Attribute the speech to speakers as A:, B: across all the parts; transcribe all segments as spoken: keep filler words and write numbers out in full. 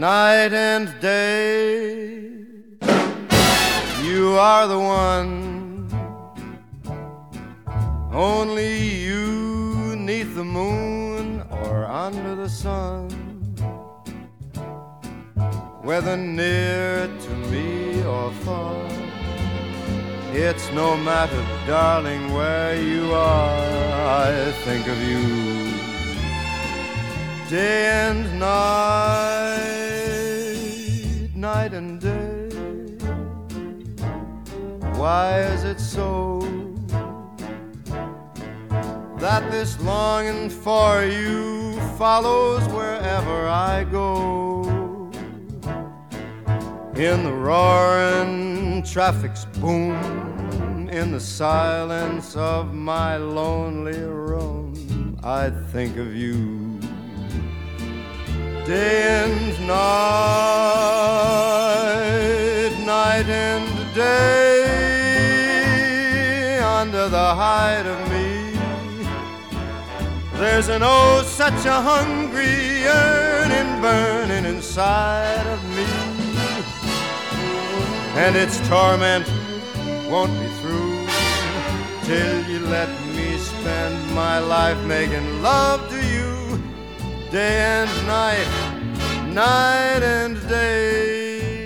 A: night and day. You are the one, only you, 'neath the moon or under the sun, whether near to me or far. It's no matter, darling, where you are, I think of you day and night, night and day. Why is it so that this longing for you follows wherever I go? In the roaring traffic's boom, in the silence of my lonely room, I think of you day and night, night and day. Under the hide of me, there's an oh such a hungry yearning burning inside of me, and its torment won't be through till you let me spend my life making love to you day and night, night and day.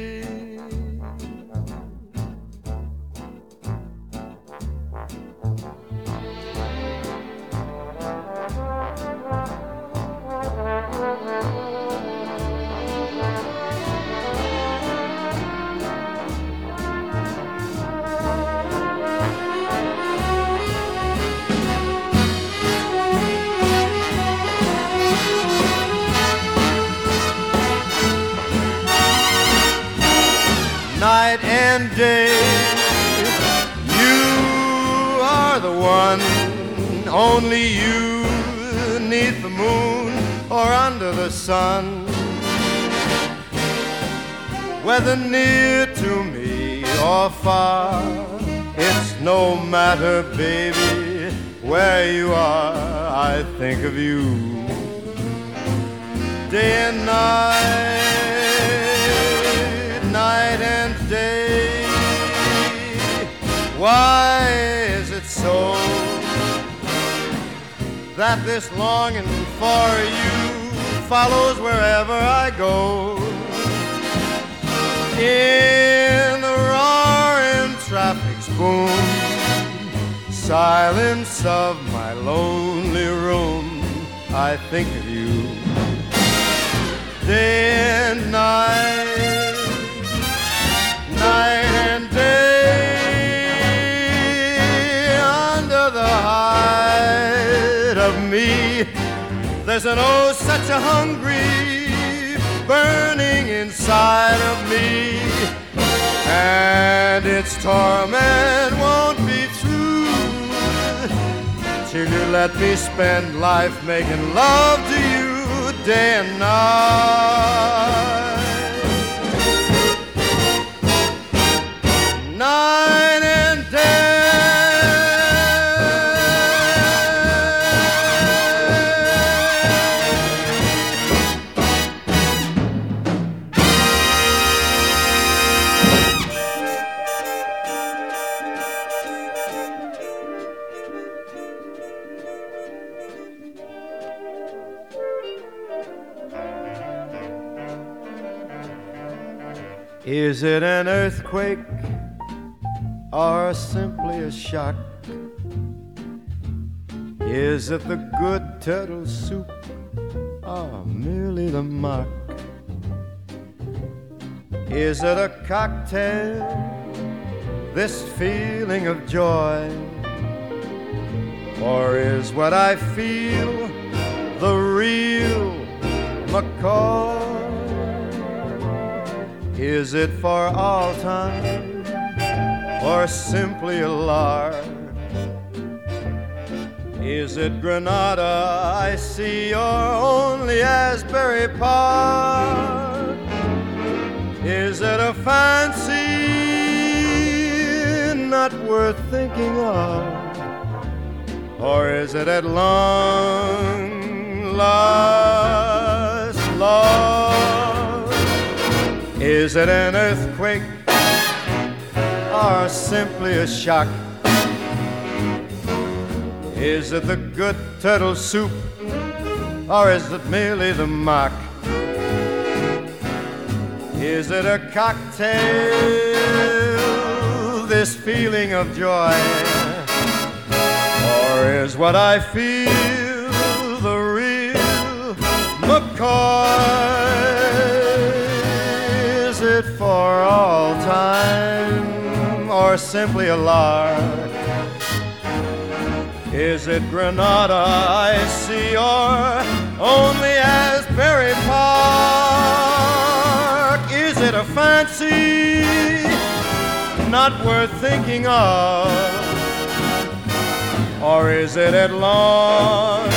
A: Night and day, you are the one, only you, 'neath the moon or under the sun, whether near to me or far. It's no matter, baby, where you are, I think of you day and night, night and day. Why is it so that this longing for you follows wherever I go? In the roaring traffic's boom, silence of my lonely room, I think of you day and night, night and day. Under the hide of me, there's an oh such a hungry burning inside of me, and its torment won't be through till you let me spend life making love to you day and night, night and day. Is it an earthquake or simply a shock? Is it the good turtle soup or merely the mock? Is it a cocktail, this feeling of joy? Or is what I feel the real McCoy? Is it for all time or simply a lark? Is it Granada I see or only Asbury Park? Is it a fancy not worth thinking of? Or is it at long last love? Is it an earthquake or simply a shock? Is it the good turtle soup or is it merely the mock? Is it a cocktail, this feeling of joy? Or is what I feel the real McCoy? Is it for all time or simply a lark? Is it Granada I see or only Asbury Park? Is it a fancy not worth thinking of? Or is it at long,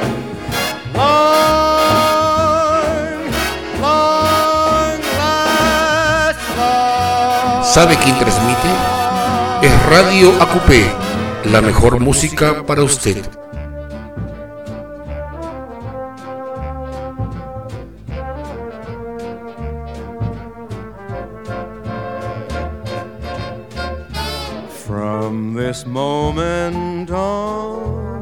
A: long, long last, long?
B: ¿Sabe quién transmite? Es Radio A Q P, la mejor música para usted.
A: From this moment on,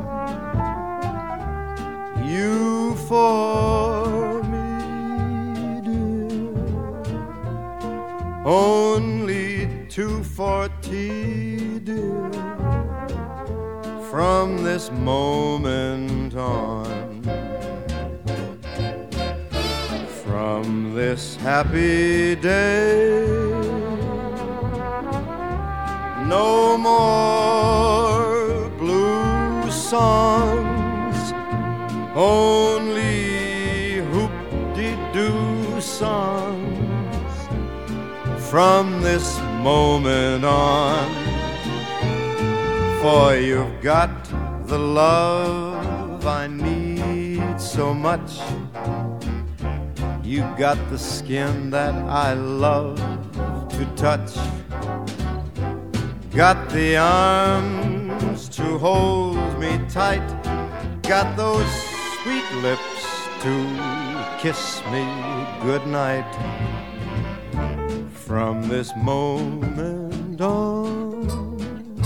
A: you for me, dear, only two forty, dear. From this moment on, from this happy day, no more blue songs, only hoop-de-doo songs. From this moment on, for you've got the love I need so much. You've got the skin that I love to touch. Got the arms to hold me tight. Got those sweet lips to kiss me goodnight. From this moment on,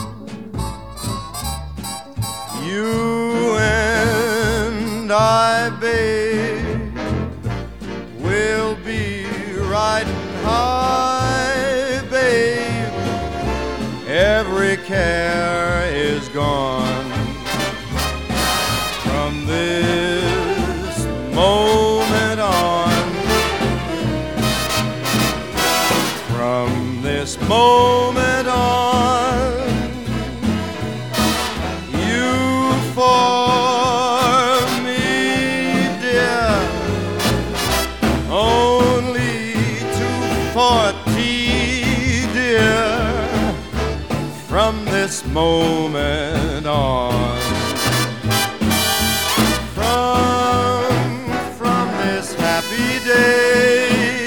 A: you and I, babe, will be riding high, babe. Every care is gone. From this moment on, from this moment on, you for me, dear, only two forty, dear. From this moment on, from, from this happy day,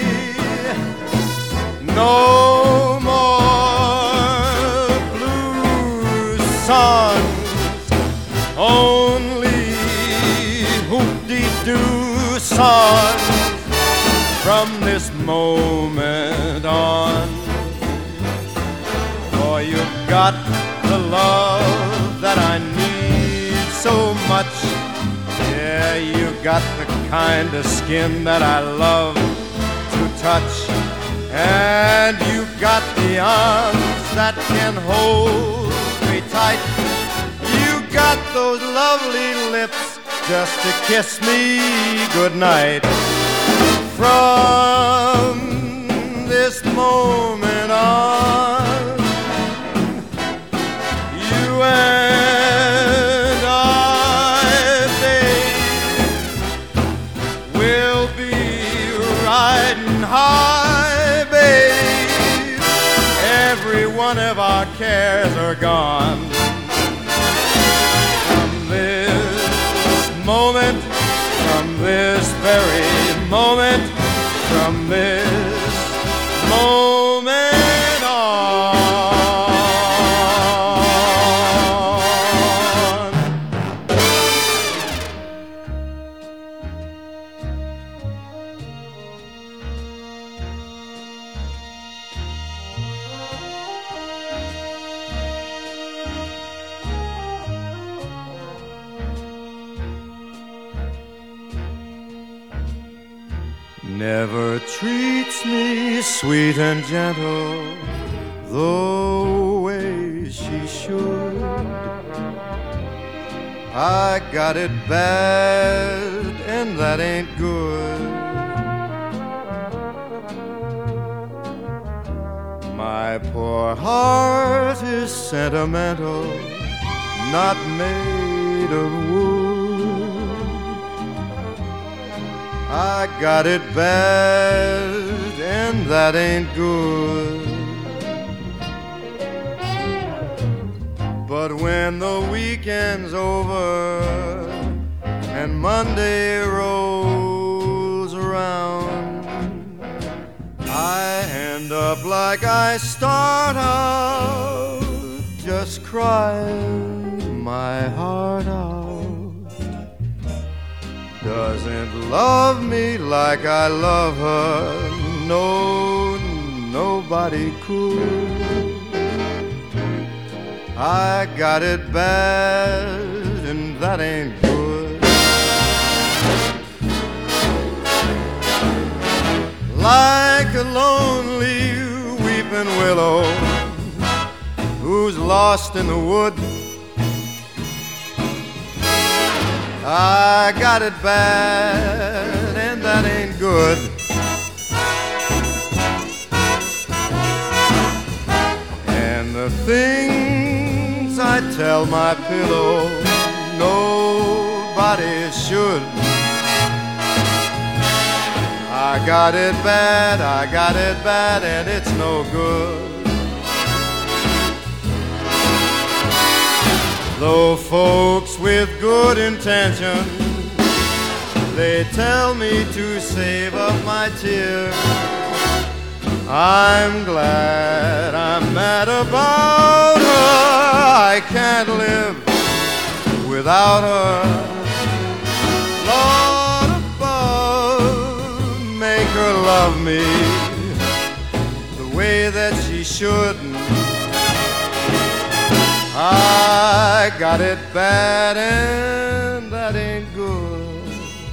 A: no more blue songs, only hoop-de-doo songs. From this moment on, for you've got the love that I need so much. Yeah, you got the kind of skin that I love to touch. And you got the arms that can hold me tight. You got those lovely lips just to kiss me goodnight. From this moment on, you and I, babe, will be riding high, babe. Every one of our cares are gone. From this moment, from this very moment, from this moment on. never treats me sweet and gentle the way she should. I got it bad, and that ain't good. My poor heart is sentimental, not made of wood. I got it bad, and that ain't good. But when the weekend's over and Monday rolls around, I end up like I start out, just crying my heart out. Doesn't love me like I love her, no, nobody could. I got it bad, and that ain't good. Like a lonely weeping willow who's lost in the wood, I got it bad, and that ain't good. And the things I tell my pillow, nobody should. I got it bad, I got it bad, and it's no good. Though folks with good intentions, they tell me to save up my tears, I'm glad I'm mad about her. I can't live without her. Lord above, make her love me the way that she should. I got it bad, and that ain't good.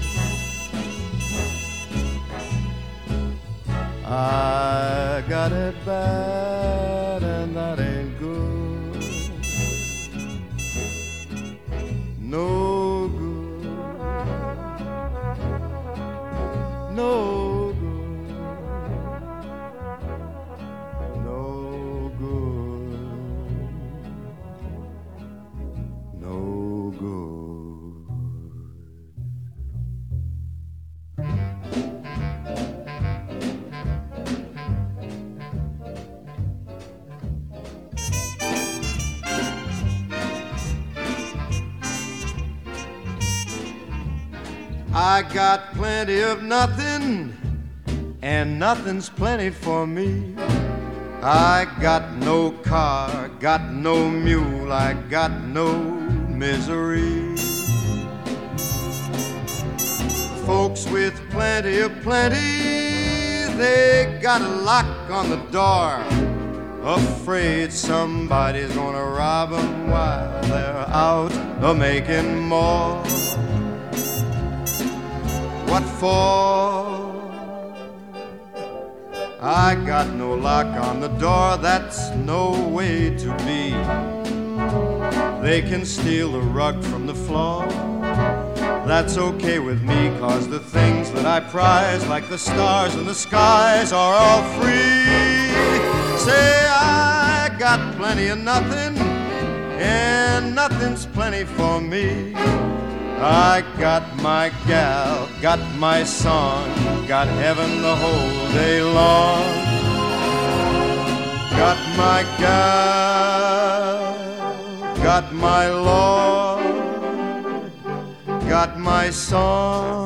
A: I got it bad, and that ain't good. No good. No good. No good. No good. I got plenty of nothing, and nothing's plenty for me. I got no car, got no mule, I got no misery. Folks with plenty of plenty, they got a lock on the door, afraid somebody's gonna rob them while they're out a-making more. What for? I got no lock on the door, that's no way to be. They can steal the rug from the floor, that's okay with me, 'cause the things that I prize, like the stars in the skies, are all free. Say I got plenty of nothing, and nothing's plenty for me. I got my gal, got my song, got heaven the whole day long. Got my gal, got my Lord, got my song.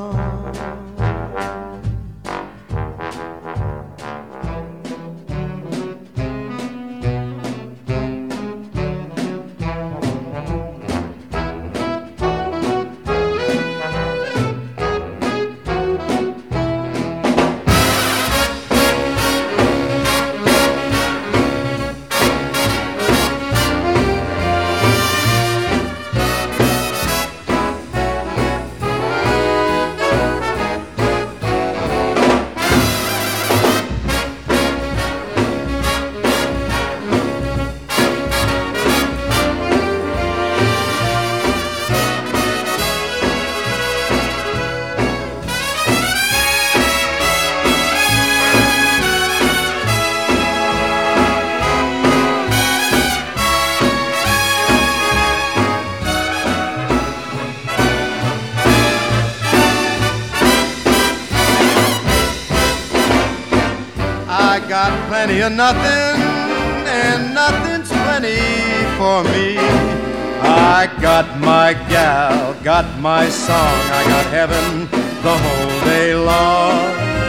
A: got plenty of nothing, and nothing's plenty for me. I got my gal, got my song, I got heaven the whole day long.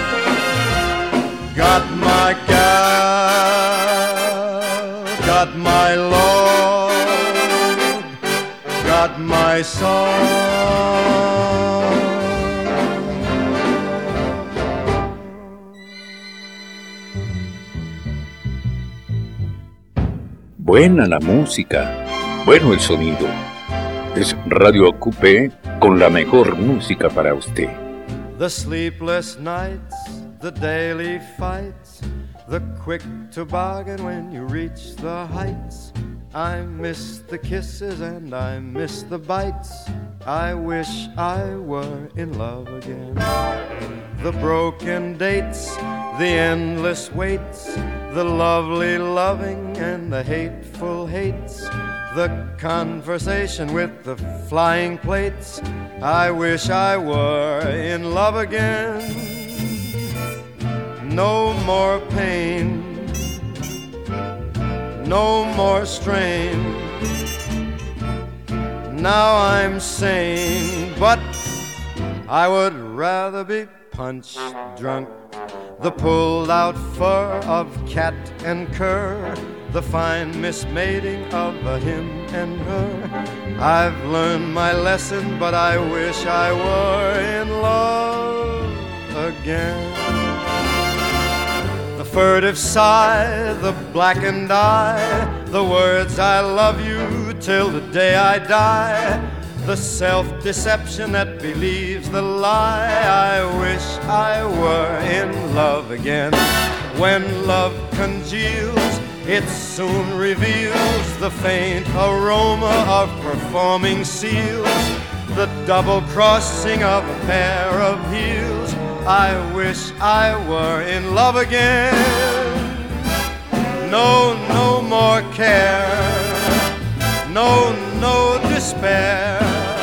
A: Got my gal, got my Lord, got my song.
C: Buena la música, bueno el sonido. Es Radio Acupé con la mejor música para usted.
A: The sleepless nights, the daily fights, the quick toboggan when you reach the heights. I miss the kisses and I miss the bites. I wish I were in love again. The broken dates, the endless waits, the lovely loving and the hateful hates, the conversation with the flying plates. I wish I were in love again. No more pain, no more strain. Now I'm sane, but I would rather be punch drunk. The pulled out fur of cat and cur, the fine mismating of a him and her. I've learned my lesson, but I wish I were in love again. The furtive sigh, the blackened eye, the words I love you till the day I die, the self-deception that believes the lie. I wish I were in love again. When love congeals, it soon reveals the faint aroma of performing seals, the double crossing of a pair of heels. I wish I were in love again. No, no more care, no, no despair.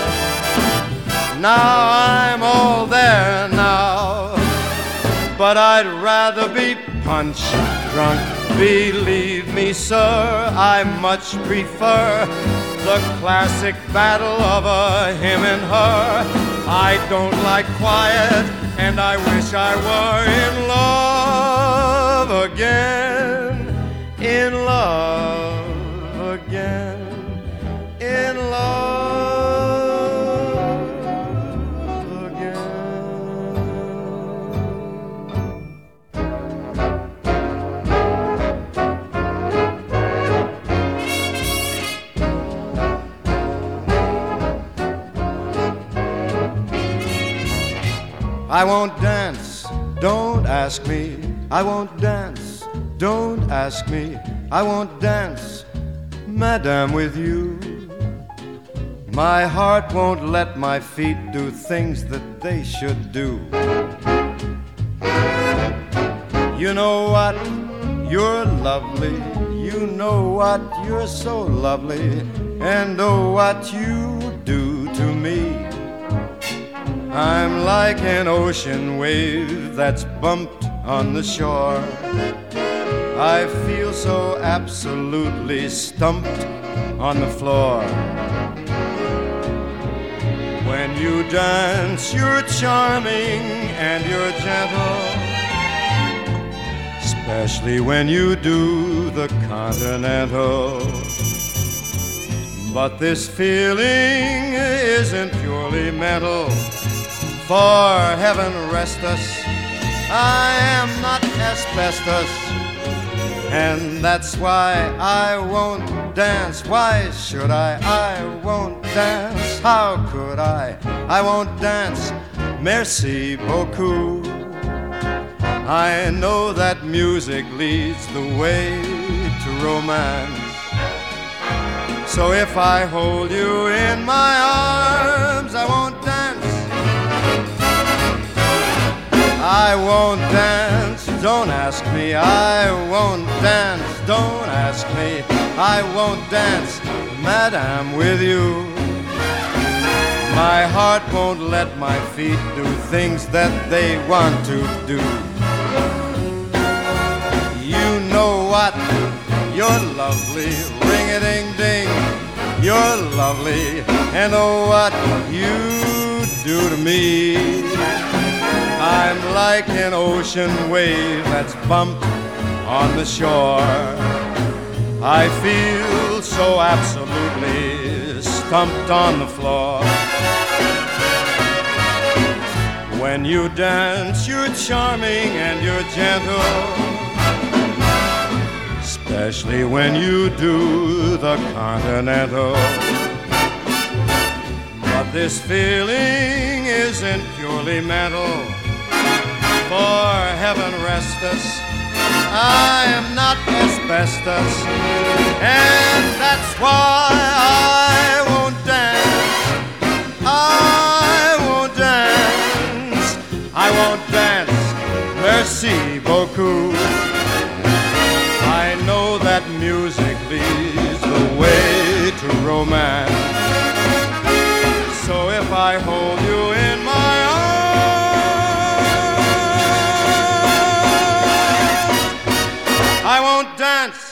A: Now I'm all there now, but I'd rather be punch drunk. Believe me, sir, I much prefer the classic battle of a him and her. I don't like quiet, and I wish I were in love again, in love again, in love again. I won't dance, don't ask me. I won't dance, don't ask me. I won't dance, madame, with you. My heart won't let my feet do things that they should do. You know what? You're lovely. You know what? You're so lovely. And oh, what you do to me. I'm like an ocean wave that's bumped on the shore. I feel so absolutely stumped on the floor. When you dance, you're charming and you're gentle, especially when you do the continental. But this feeling isn't purely mental. For heaven rest us, I am not asbestos, and that's why I won't dance. Why should I? I won't dance. How could I? I won't dance. Merci beaucoup. I know that music leads the way to romance. So if I hold you in my arms, I won't dance. I won't dance, don't ask me. I won't dance, don't ask me. I won't dance, madame, with you. My heart won't let my feet do things that they want to do. what? You're lovely, ring-a-ding-ding. You're lovely, and oh, what you do to me. I'm like an ocean wave that's bumped on the shore. I feel so absolutely stumped on the floor. When you dance, you're charming and you're gentle, especially when you do the continental. But this feeling isn't purely mental, for heaven rest us, I am not asbestos, and that's why I won't dance, I won't dance, I won't dance, merci beaucoup. I know that music leads the way to romance, so if I hold you in my arms, I won't dance.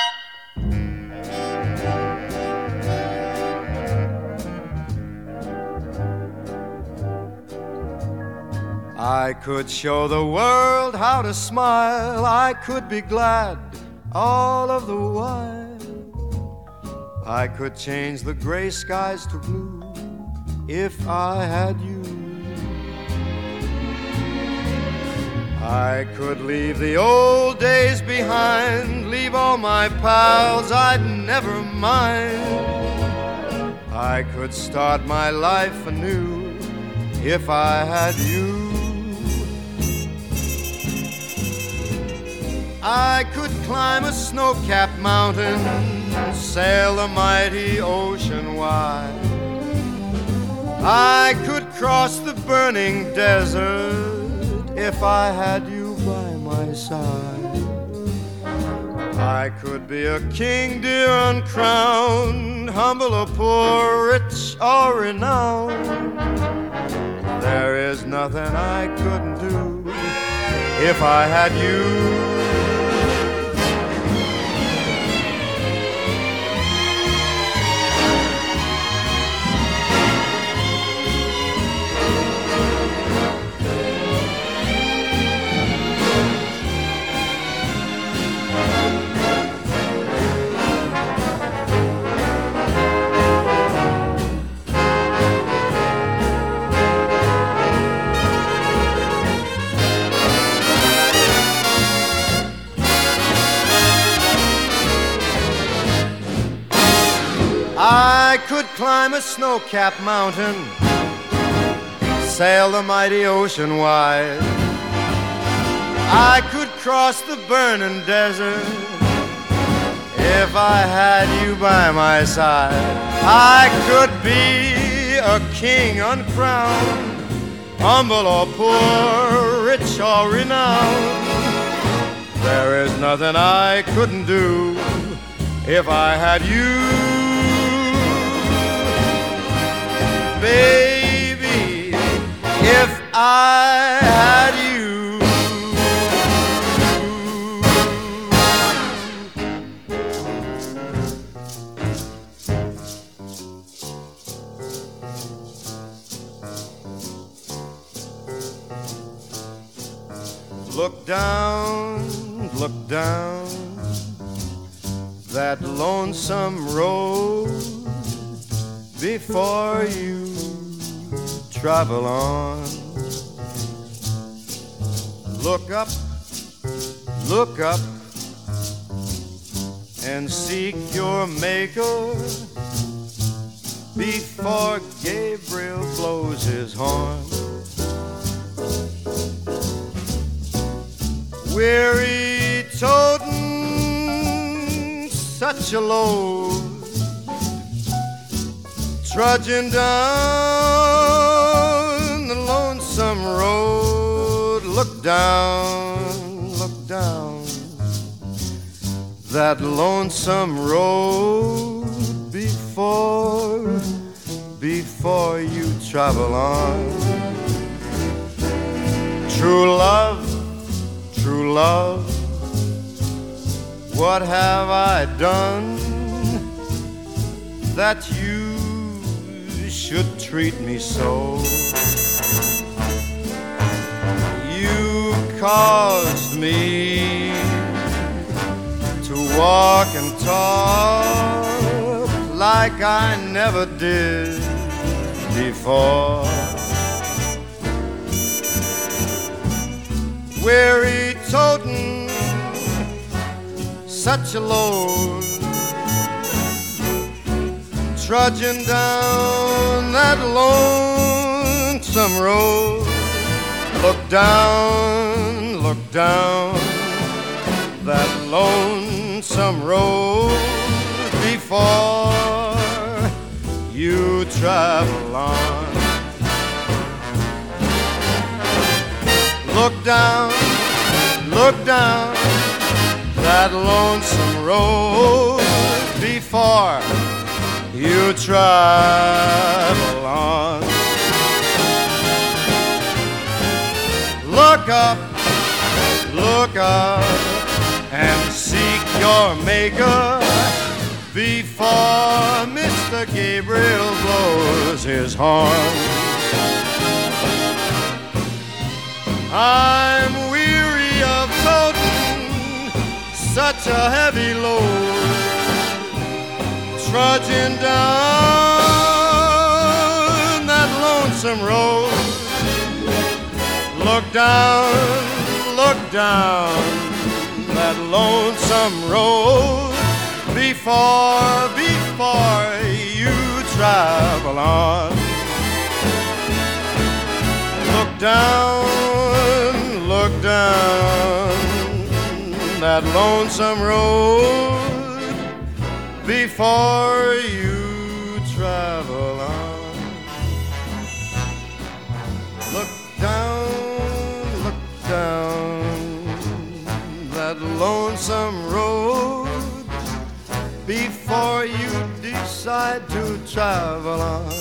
A: I could show the world how to smile, I could be glad all of the while. I could change the gray skies to blue if I had you. I could leave the old days behind, leave all my pals, I'd never mind. I could start my life anew if I had you. I could climb a snow-capped mountain, sail the mighty ocean wide. I could cross the burning desert if I had you by my side. I could be a king, dear, uncrowned, humble or poor, rich or renowned. There is nothing I couldn't do if I had you. I could climb a snow-capped mountain, sail the mighty ocean wide. I could cross the burning desert if I had you by my side. I could be a king uncrowned, humble or poor, rich or renowned. There is nothing I couldn't do if I had you. Baby, if I had you. Look down, look down that lonesome road before you travel on. Look up, look up, and seek your maker before Gabriel blows his horn. Weary toting such a load, trudging down the lonesome road. Look down, look down that lonesome road before, before you travel on. True love, true love what have I done that you should treat me so? You caused me to walk and talk like I never did before. Weary toting such a load, trudging down that lonesome road. Look down, look down that lonesome road before you travel on. Look down, look down that lonesome road before you travel on. Look up, look up and seek your maker before Mister Gabriel blows his horn. I'm weary of toting such a heavy load, trudging down that lonesome road. Look down, look down that lonesome road before, before you travel on. Look down, look down that lonesome road before you travel on. Look down, look down that lonesome road before you decide to travel on.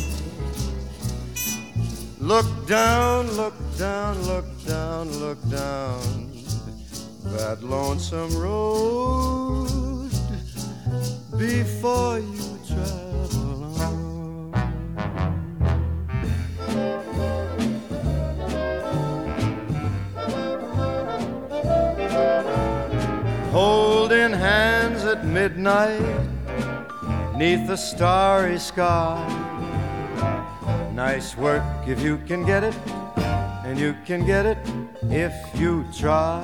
A: Look down, look down, look down, look down that lonesome road before you travel on. Holding hands at midnight 'neath the starry sky. Nice work if you can get it, and you can get it if you try.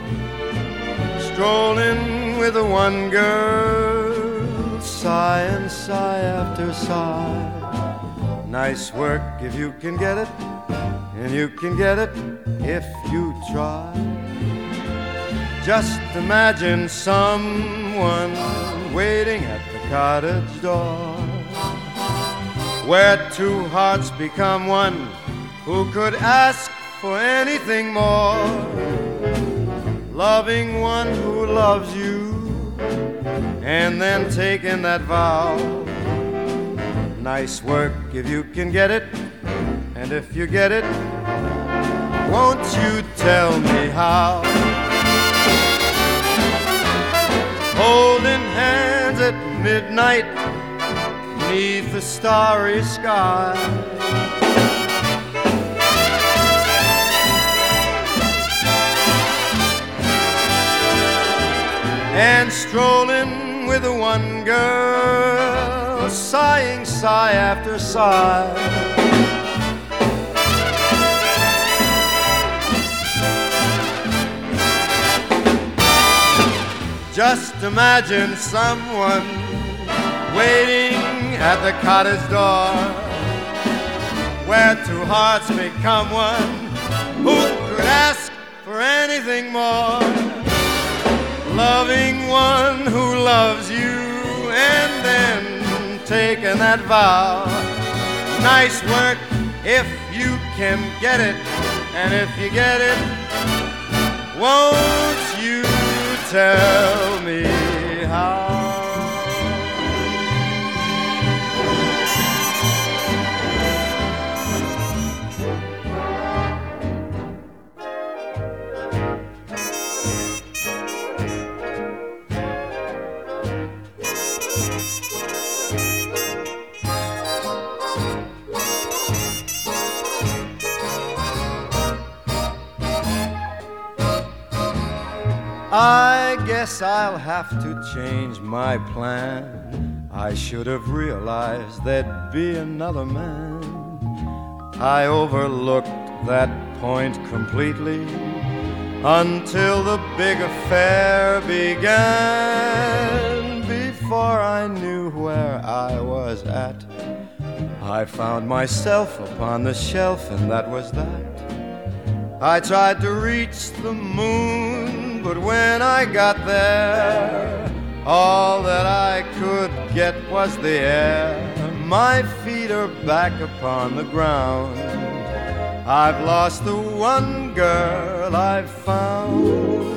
A: Strolling with the one girl, sigh and sigh after sigh. Nice work if you can get it, and you can get it if you try. Just imagine someone waiting at the cottage door, where two hearts become one, who could ask for anything more? Loving one who loves you, and then taking that vow. Nice work if you can get it, and if you get it, won't you tell me how? Holding hands at midnight 'neath the starry sky. And strolling with the one girl, sighing sigh after sigh. Just imagine someone waiting at the cottage door, where two hearts become one, who could ask for anything more? Loving one who loves you, and then taking that vow. Nice work if you can get it, and if you get it, won't you tell me how? I guess I'll have to change my plan. I should have realized there'd be another man. I overlooked that point completely until the big affair began. Before I knew where I was at, I found myself upon the shelf, and that was that. I tried to reach the moon, but when I got there, all that I could get was the air. My feet are back upon the ground. I've lost the one girl I've found.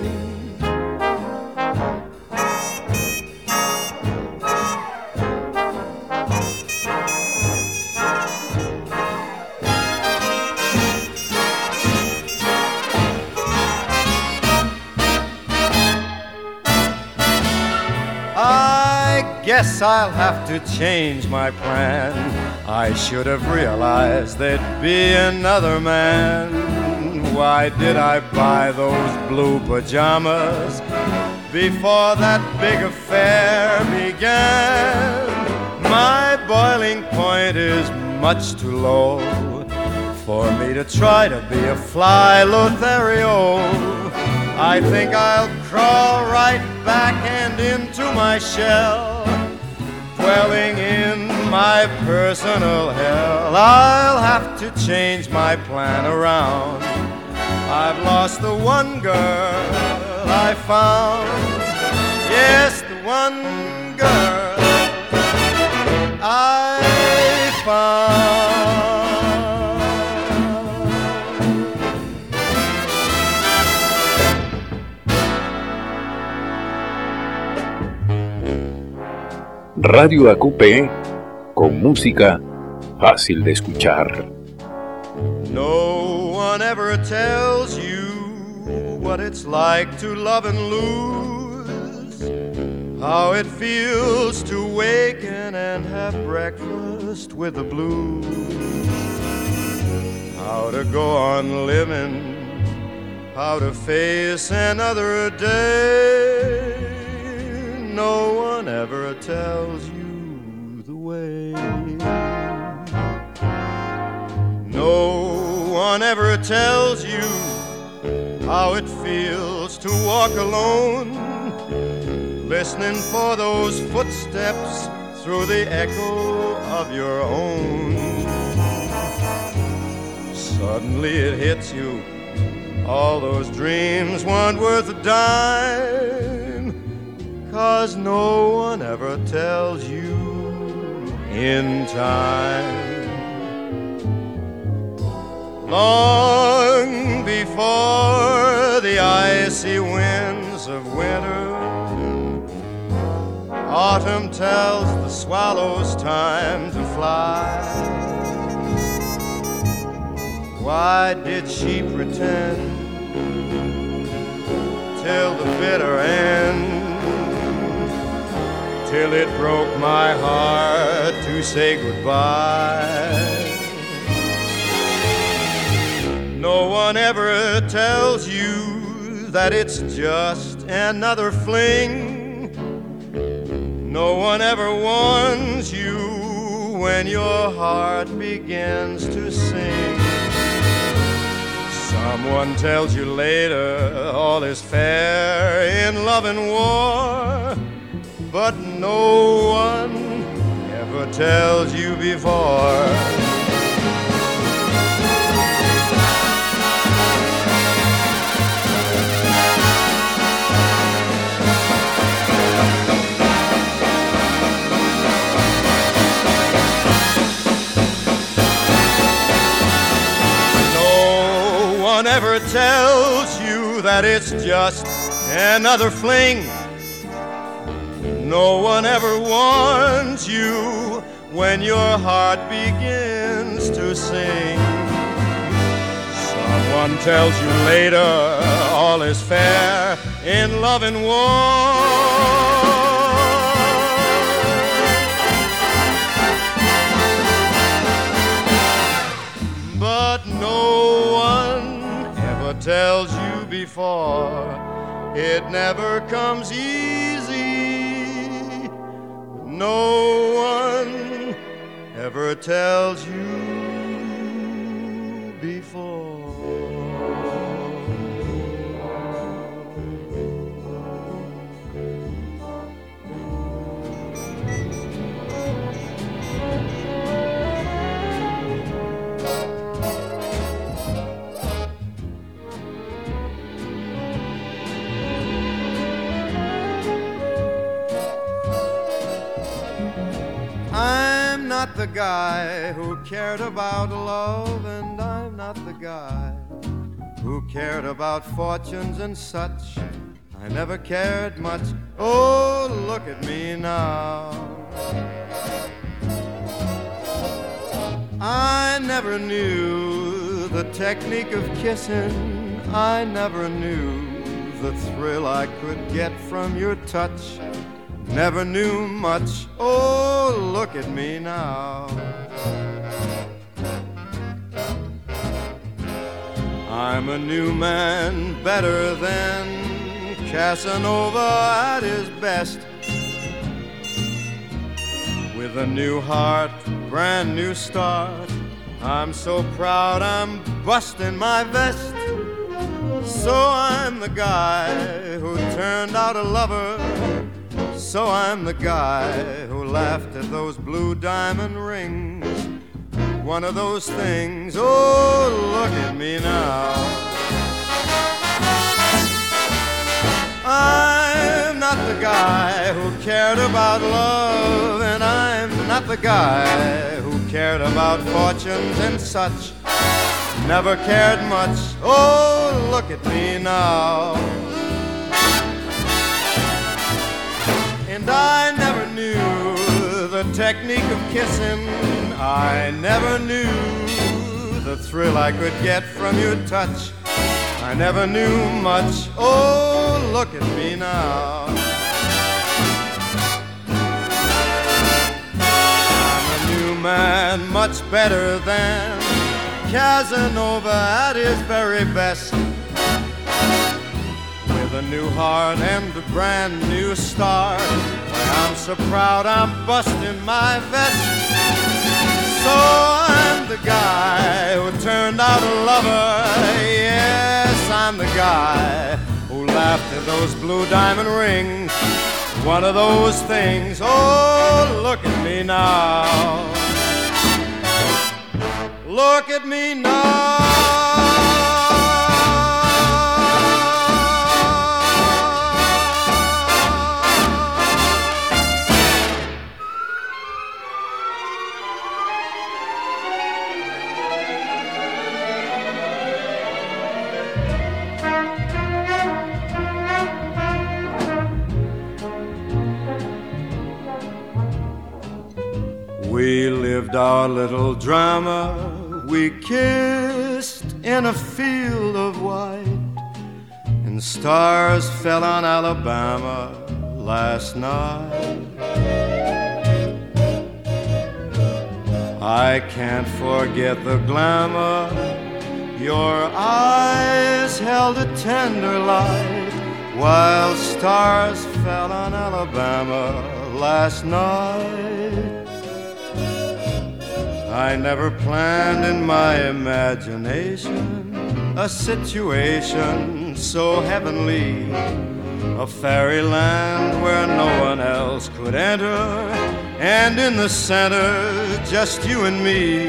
A: I guess I'll have to change my plan. I should have realized there'd be another man. Why did I buy those blue pajamas before that big affair began? My boiling point is much too low for me to try to be a fly Lothario. I think I'll crawl right back and into my shell, dwelling in my personal hell. I'll have to change my plan around. I've lost the one girl I found. Yes, the one girl I found.
C: Radio A Q P, con música fácil de escuchar.
A: No one ever tells you what it's like to love and lose, how it feels to waken and have breakfast with the blues, how to go on living, how to face another day. No one ever tells you the way. No one ever tells you how it feels to walk alone, listening for those footsteps through the echo of your own. Suddenly it hits you, all those dreams weren't worth a dime, 'cause no one ever tells you in time. Long before the icy winds of winter, autumn tells the swallows time to fly. Why did she pretend till the bitter end, till it broke my heart to say goodbye? No one ever tells you that it's just another fling. No one ever warns you when your heart begins to sing. Someone tells you later all is fair in love and war, but no one ever tells you before. No one ever tells you that it's just another fling. No one ever warns you when your heart begins to sing. Someone tells you later all is fair in love and war, but no one ever tells you before. It never comes easy. No one ever tells you before. I'm not the guy who cared about love, and I'm not the guy who cared about fortunes and such. I never cared much. Oh, look at me now. I never knew the technique of kissing. I never knew the thrill I could get from your touch. Never knew much. Oh, look at me now. I'm a new man, better than Casanova at his best. With a new heart, brand new start. I'm so proud I'm busting my vest. So I'm the guy who turned out a lover. So I'm the guy who laughed at those blue diamond rings. One of those things, oh, look at me now. I'm not the guy who cared about love, and I'm not the guy who cared about fortunes and such. Never cared much, oh, look at me now. And I never knew the technique of kissing. I never knew the thrill I could get from your touch. I never knew much. Oh, look at me now. I'm a new man, much better than Casanova at his very best. With a new heart and a brand new start. Why, I'm so proud I'm busting my vest. So I'm the guy who turned out a lover. Yes, I'm the guy who laughed at those blue diamond rings. One of those things, oh, look at me now. Look at me now. We lived our little drama. We kissed in a field of white, and stars fell on Alabama last night. I can't forget the glamour. Your eyes held a tender light, while stars fell on Alabama last night. I never planned in my imagination a situation so heavenly, a fairyland where no one else could enter, and in the center just you and me.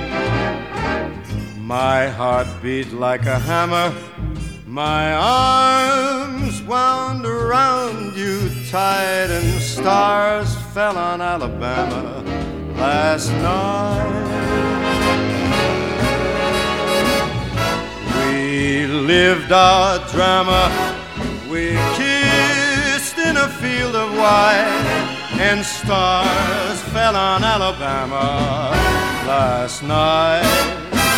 A: My heart beat like a hammer, my arms wound around you tight, and stars fell on Alabama last night. We lived our drama. We kissed in a field of white, and stars fell on Alabama last night.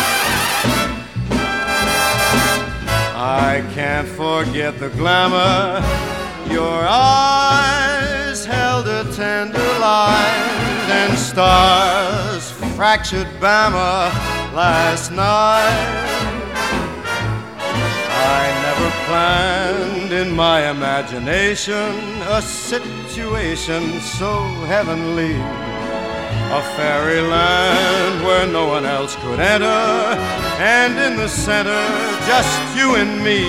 A: I can't forget the glamour. Your eyes held a tender light, and stars fractured Bama last night. I never planned in my imagination a situation so heavenly, a fairyland where no one else could enter, and in the center just you and me.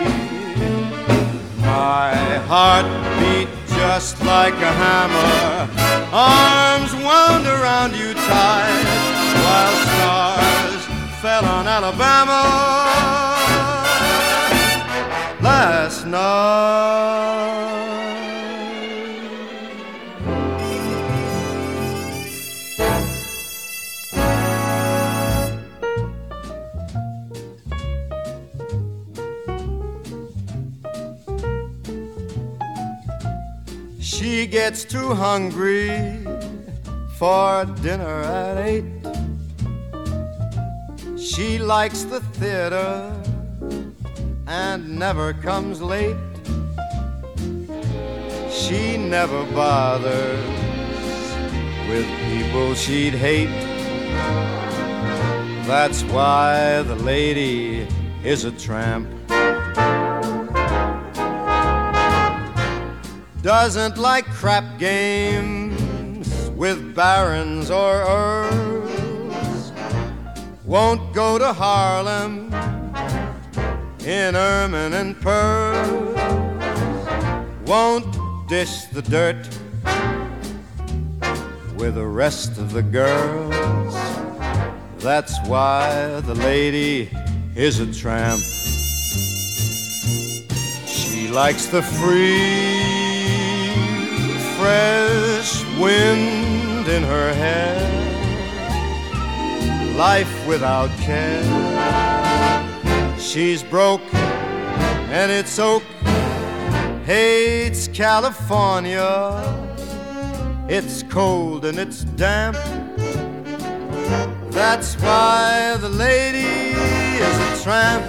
A: My heart beat just like a hammer, arms wound around you tight, while stars fell on Alabama last night. She gets too hungry for dinner at eight. She likes the theater and never comes late. She never bothers with people she'd hate. That's why the lady is a tramp. Doesn't like crap games with barons or earls. Won't go to Harlem in ermine and pearls. Won't dish the dirt with the rest of the girls. That's why the lady is a tramp. She likes the free, fresh wind in her hair, life without care. She's broke and it's oak, hates California. It's cold and it's damp. That's why the lady is a tramp.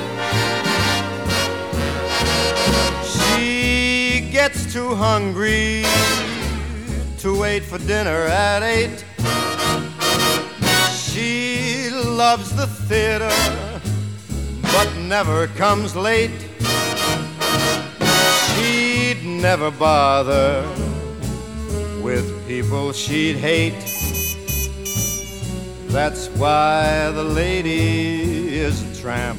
A: She gets too hungry to wait for dinner at eight. She loves the theater but never comes late. She'd never bother with people she'd hate. That's why the lady is a tramp.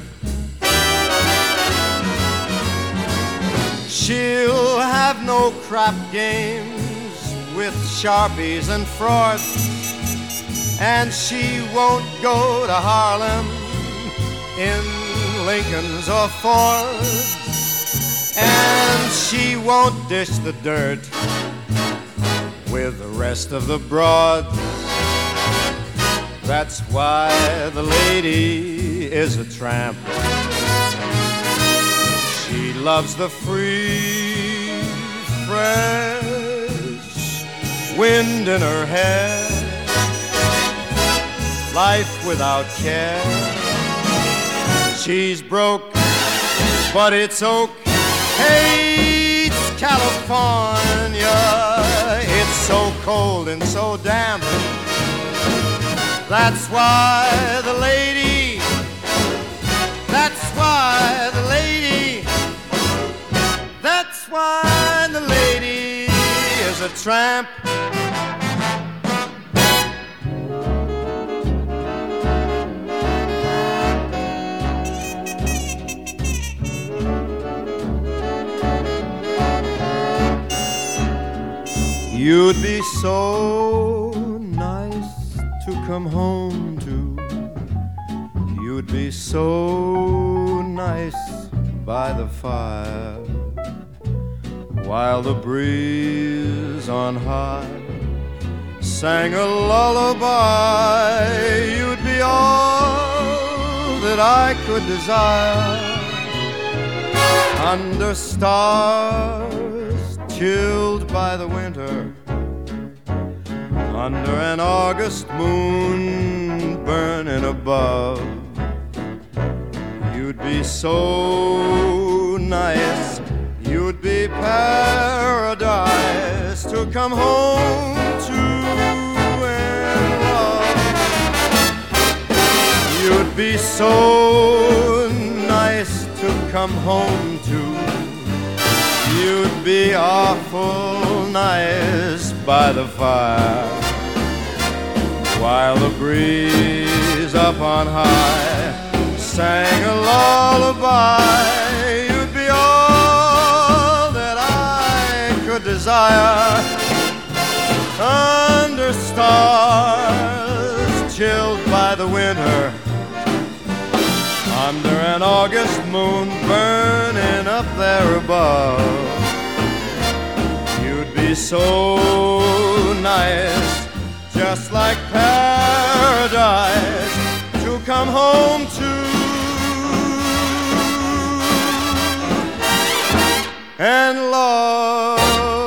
A: She'll have no crap games with Sharpies and frauds, and she won't go to Harlem in Lincolns or Fords, and she won't dish the dirt with the rest of the broads. That's why the lady is a tramp. She loves the free, fresh wind in her hair, life without care. She's broke, but it's oak, hates California. It's so cold and so damp. That's why the lady, that's why the lady, that's why the lady is a tramp. You'd be so nice to come home to. You'd be so nice by the fire, while the breeze on high sang a lullaby. You'd be all that I could desire, under stars chilled by the winter, under an August moon burning above. You'd be so nice, you'd be paradise to come home to and love. You'd be so nice to to come home to. You'd be awful nice by the fire, while the breeze up on high sang a lullaby. You'd be all that I could desire, under stars chilled by the winter, under an August moon burning up there above. You'd be so nice, just like paradise, to come home to. And love.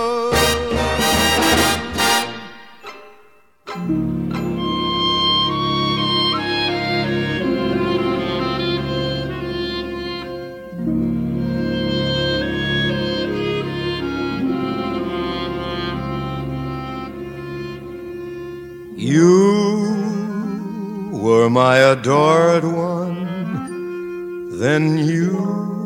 A: You were my adored one, then you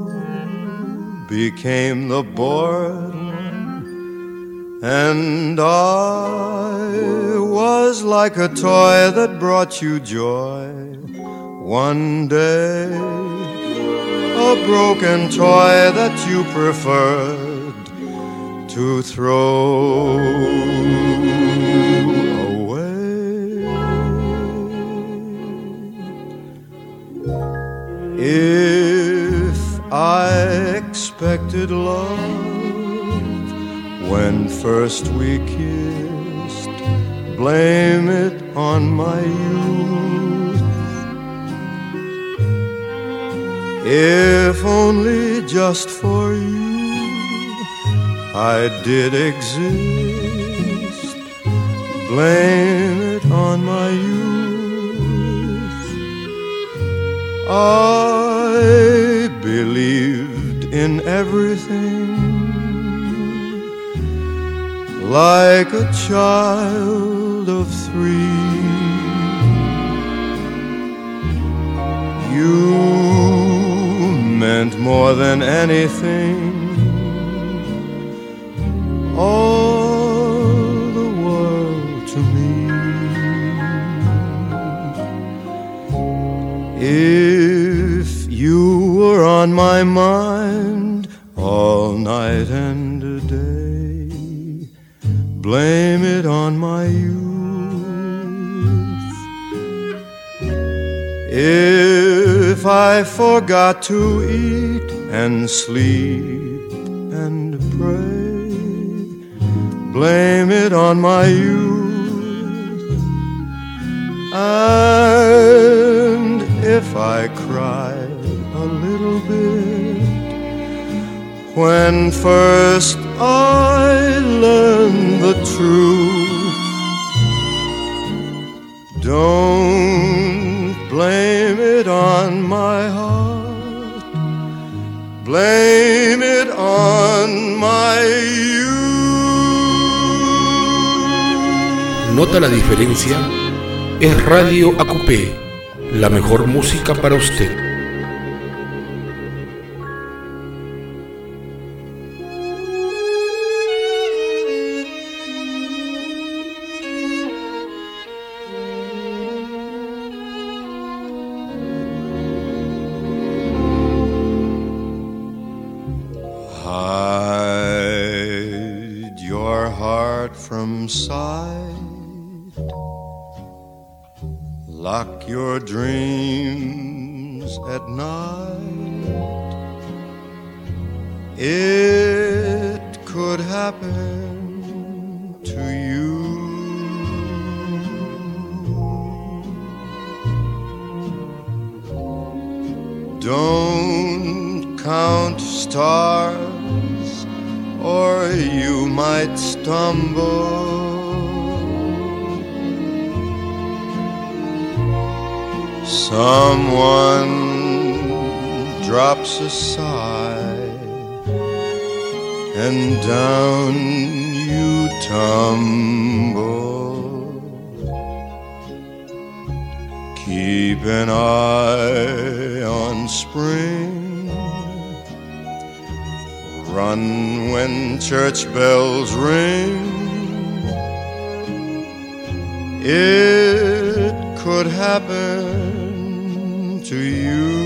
A: became the bored one, and I was like a toy that brought you joy. One day, a broken toy that you preferred to throw away. If I expected love when first we kissed, blame it on my youth. If only just for you I did exist, blame it on my youth. I believed in everything like a child of three. You meant more than anything, all the world to me. If you were on my mind all night and a day, blame it on my youth. If I forgot to eat and sleep and pray, blame it on my youth. And if I cried a little bit when first I learned the truth, don't blame it on my heart, blame it on my youth.
B: ¿Nota la diferencia? Es Radio A Q P, la mejor música para usted.
A: Hide your heart from sight, lock your dreams at night. It could happen to you. Don't count stars, or you might stumble. Someone drops a sigh, and down you tumble. Keep an eye on spring run when church bells ring. It could happen to you.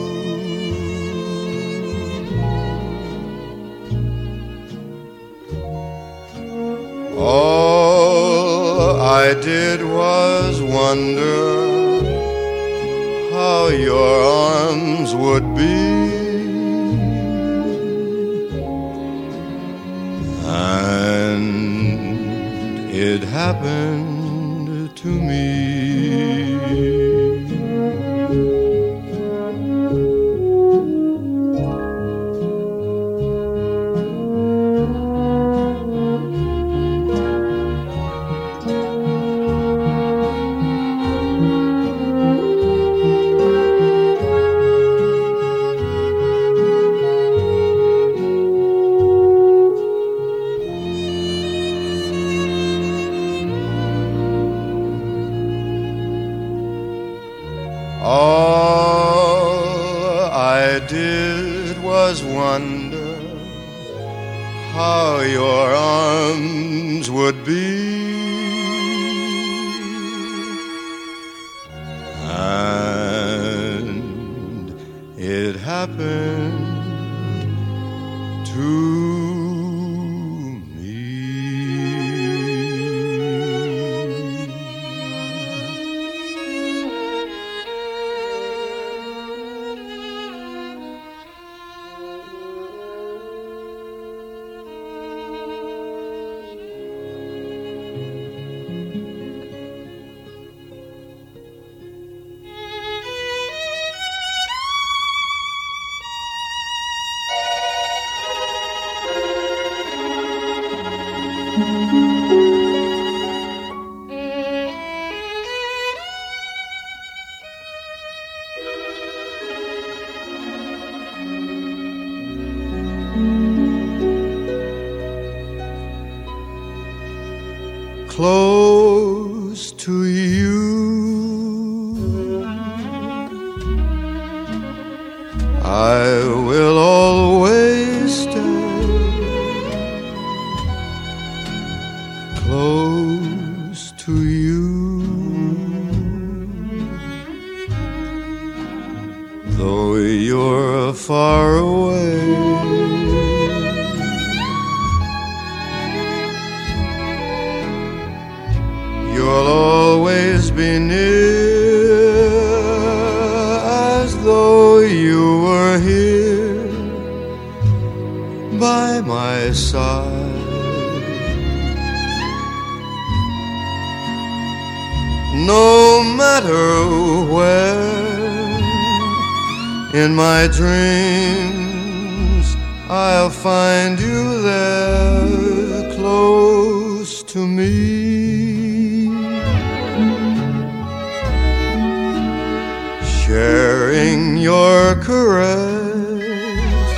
A: All I did was wonder how your arms would be, and it happened to me. All I did was wonder how your arms would be, and it happened to close to you. I will always stay close to you, though you're far away. You'll always be near, as though you were here by my side. No matter where in my dreams, I'll find you there close to me. Sharing your caress,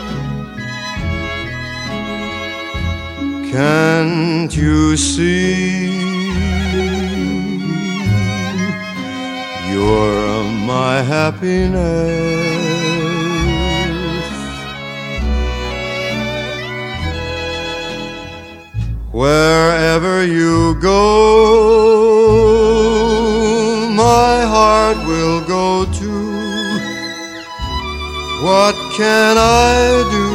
A: can't you see? You're my happiness. Wherever you go, my heart will go too. What can I do?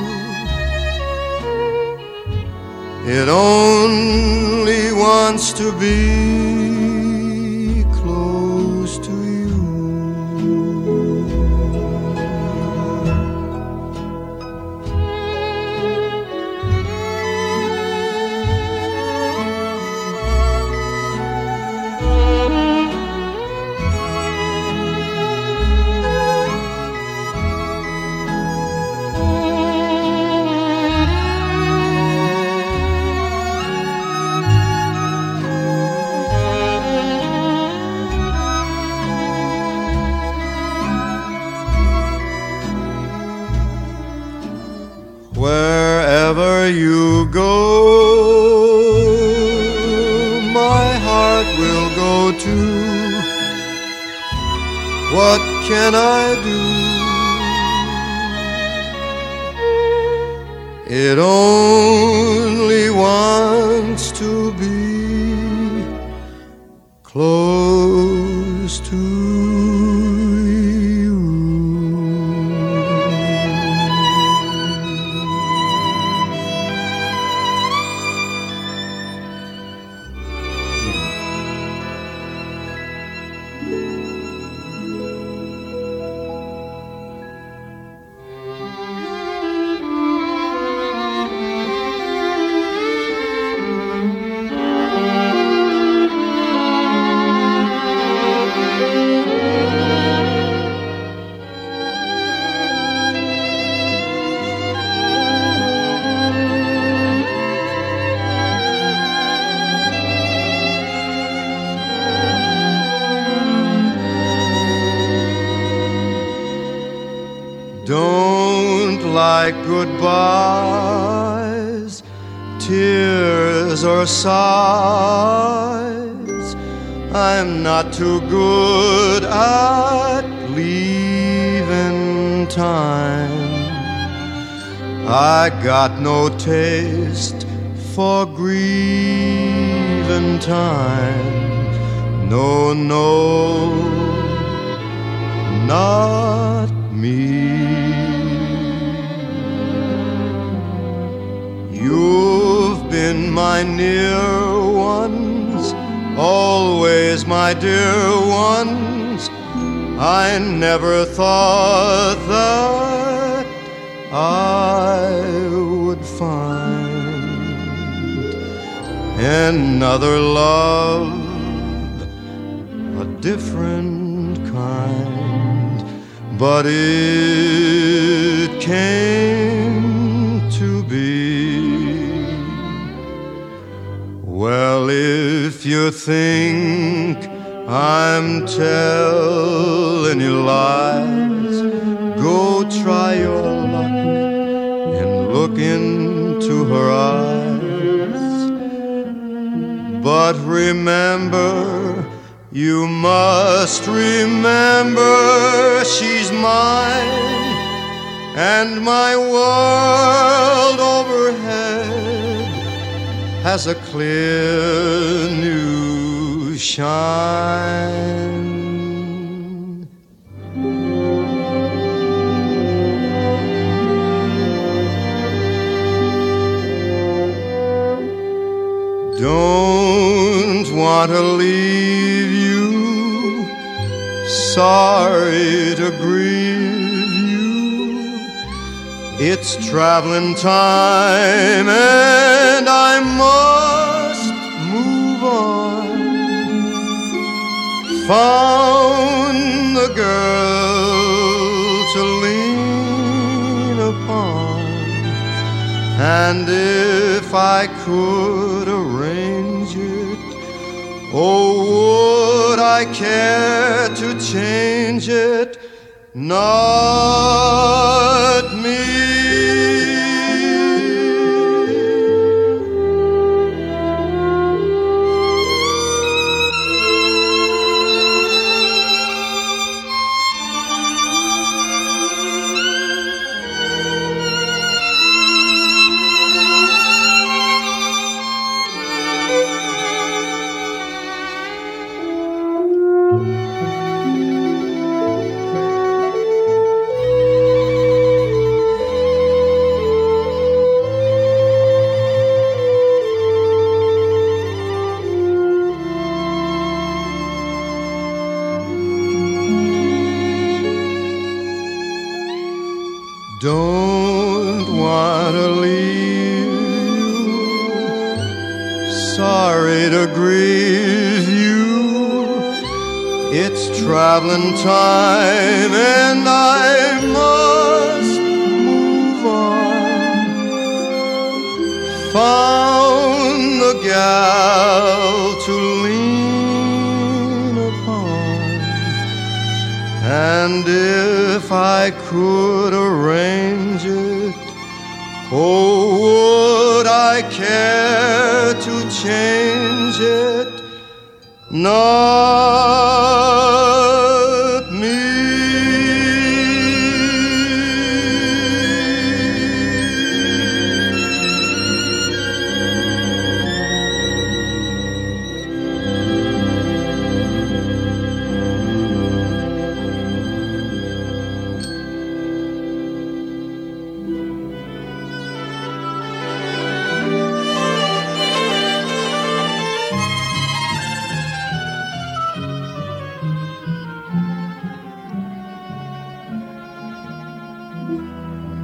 A: It only wants to be close to you. Wherever you go, my heart will go too. What can I do? It only wants to be close to you. Don't like goodbyes, tears or sighs. I'm not too good at leaving time. I got no taste for grieving time. No, no, not me. You've been my near ones, always my dear ones. I never thought that I would find another love, a different kind. But it came to be. Well, if you think I'm telling you lies, go try your luck and look into her eyes. But remember, you must remember, she's mine, and my world overhead has a clear new shine. Don't want to leave you, sorry to grieve you. It's traveling time and I must move on. Found the girl to lean upon, and if I could arrange it, oh, would I care to change it? Not me. Don't want to leave you, sorry to grieve you. It's traveling time and I must move on. Found the gal to lean upon, and if I could arrange it, oh, would I care to change it? Not me.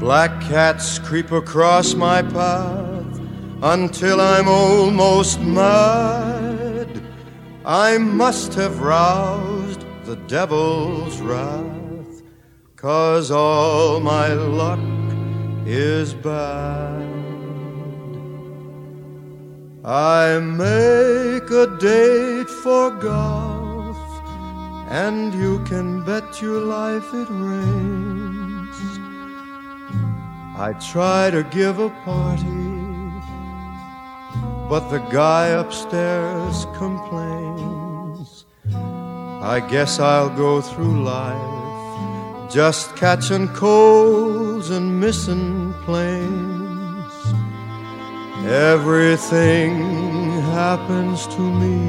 A: Black cats creep across my path until I'm almost mad. I must have roused the devil's wrath, 'cause all my luck is bad. I make a date for golf, and you can bet your life it rains. I try to give a party, but the guy upstairs complains. I guess I'll go through life just catching colds and missing planes. Everything happens to me.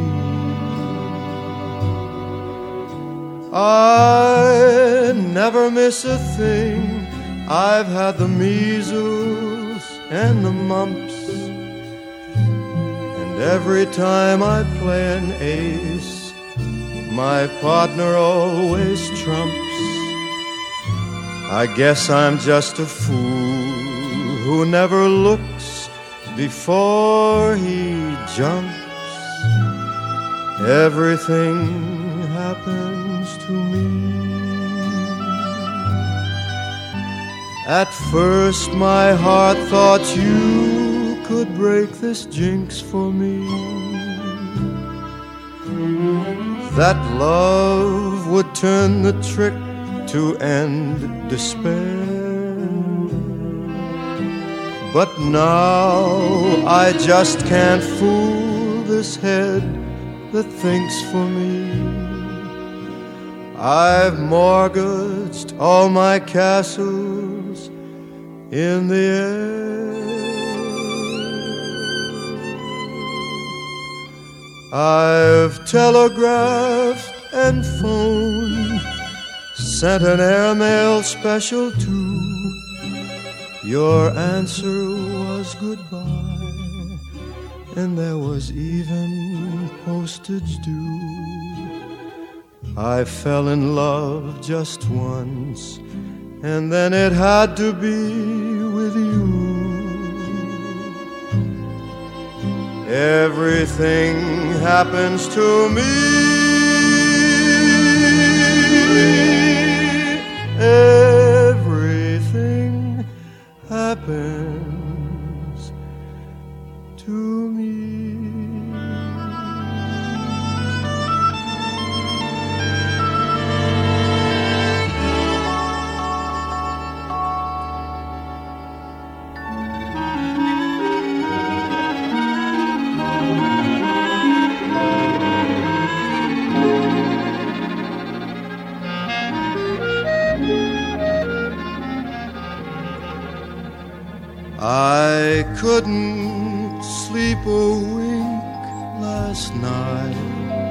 A: I never miss a thing. I've had the measles and the mumps, and every time I play an ace, my partner always trumps. I guess I'm just a fool who never looks before he jumps. Everything happens to me. At first my heart thought you could break this jinx for me, that love would turn the trick to end despair. But now I just can't fool this head that thinks for me. I've mortgaged all my castles in the air. I've telegraphed and phoned, sent an airmail special too. Your answer was goodbye, and there was even postage due. I fell in love just once, and then it had to be with you. Everything happens to me. Everything happens to me. I couldn't sleep a wink last night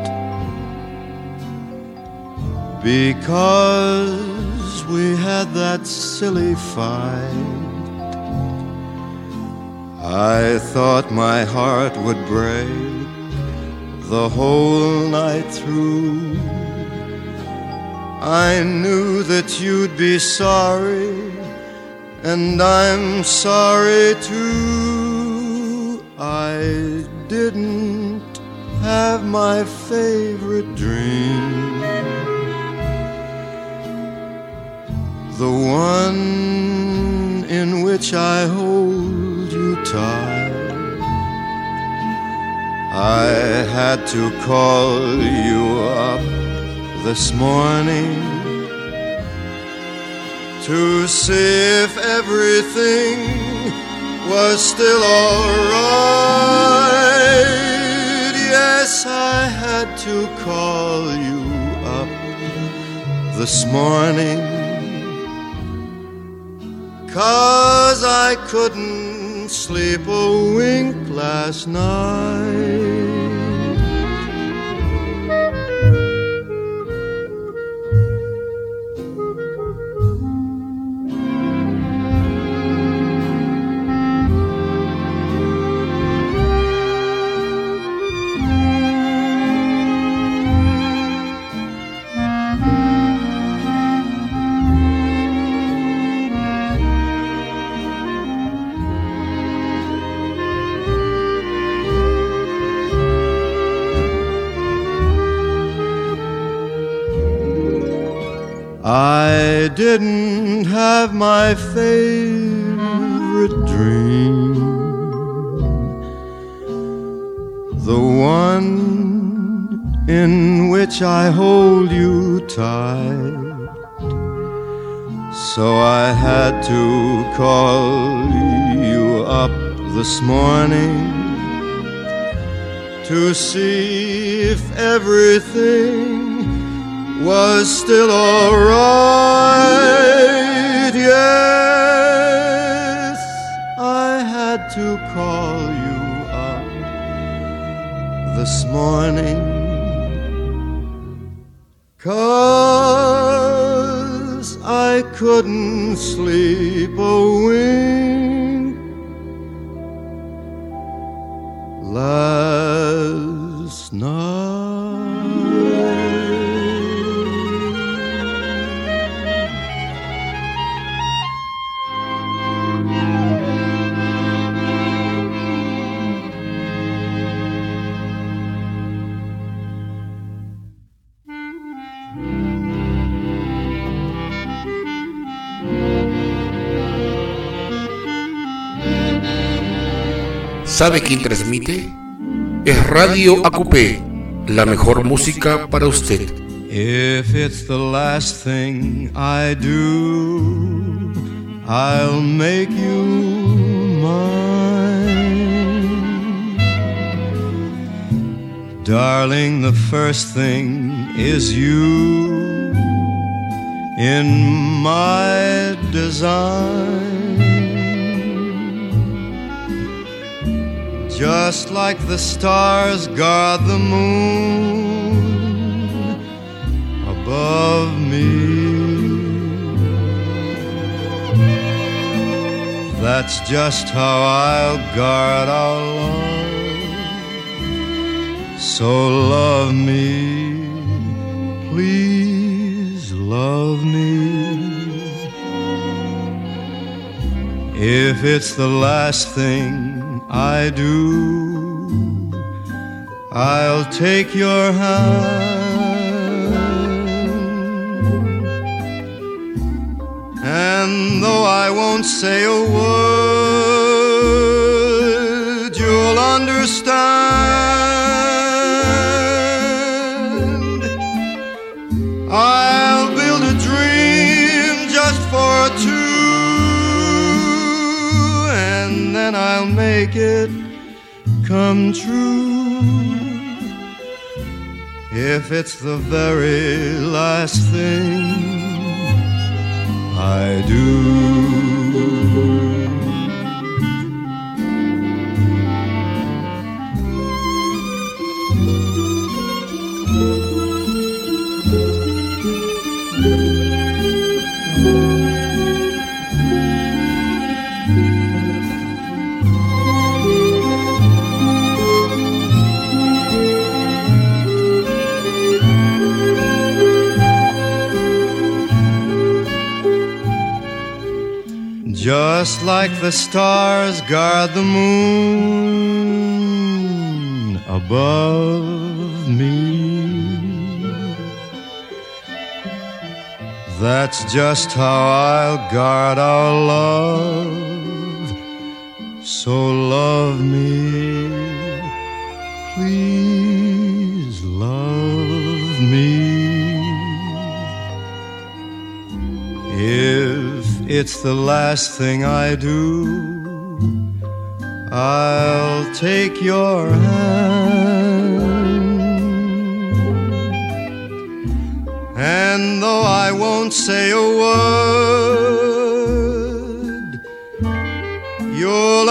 A: because we had that silly fight. I thought my heart would break the whole night through. I knew that you'd be sorry, and I'm sorry too. I didn't have my favorite dream, the one in which I hold you tight. I had to call you up this morning to see if everything was still all right. Yes, I had to call you up this morning, 'cause I couldn't sleep a wink last night. I didn't have my favorite dream, the one in which I hold you tight. So I had to call you up this morning to see if everything was still all right. Yes, I had to call you up this morning, 'cause I couldn't sleep a wink last night.
B: ¿Sabe quién transmite? Es Radio A Q P, la mejor música para usted.
A: If it's the last thing I do, I'll make you mine. Darling, the first thing is you in my design. Just like the stars guard the moon above me, that's just how I'll guard our love. So love me, please love me. If it's the last thing I do, I'll take your hand, and though I won't say a word, you'll understand. I'll build a dream just for two, and then I'll make it come true. If it's the very last thing I do. Just like the stars guard the moon above me, that's just how I'll guard our love. So love me, please love me. If it's the last thing I do, I'll take your hand, and though I won't say a word, you'll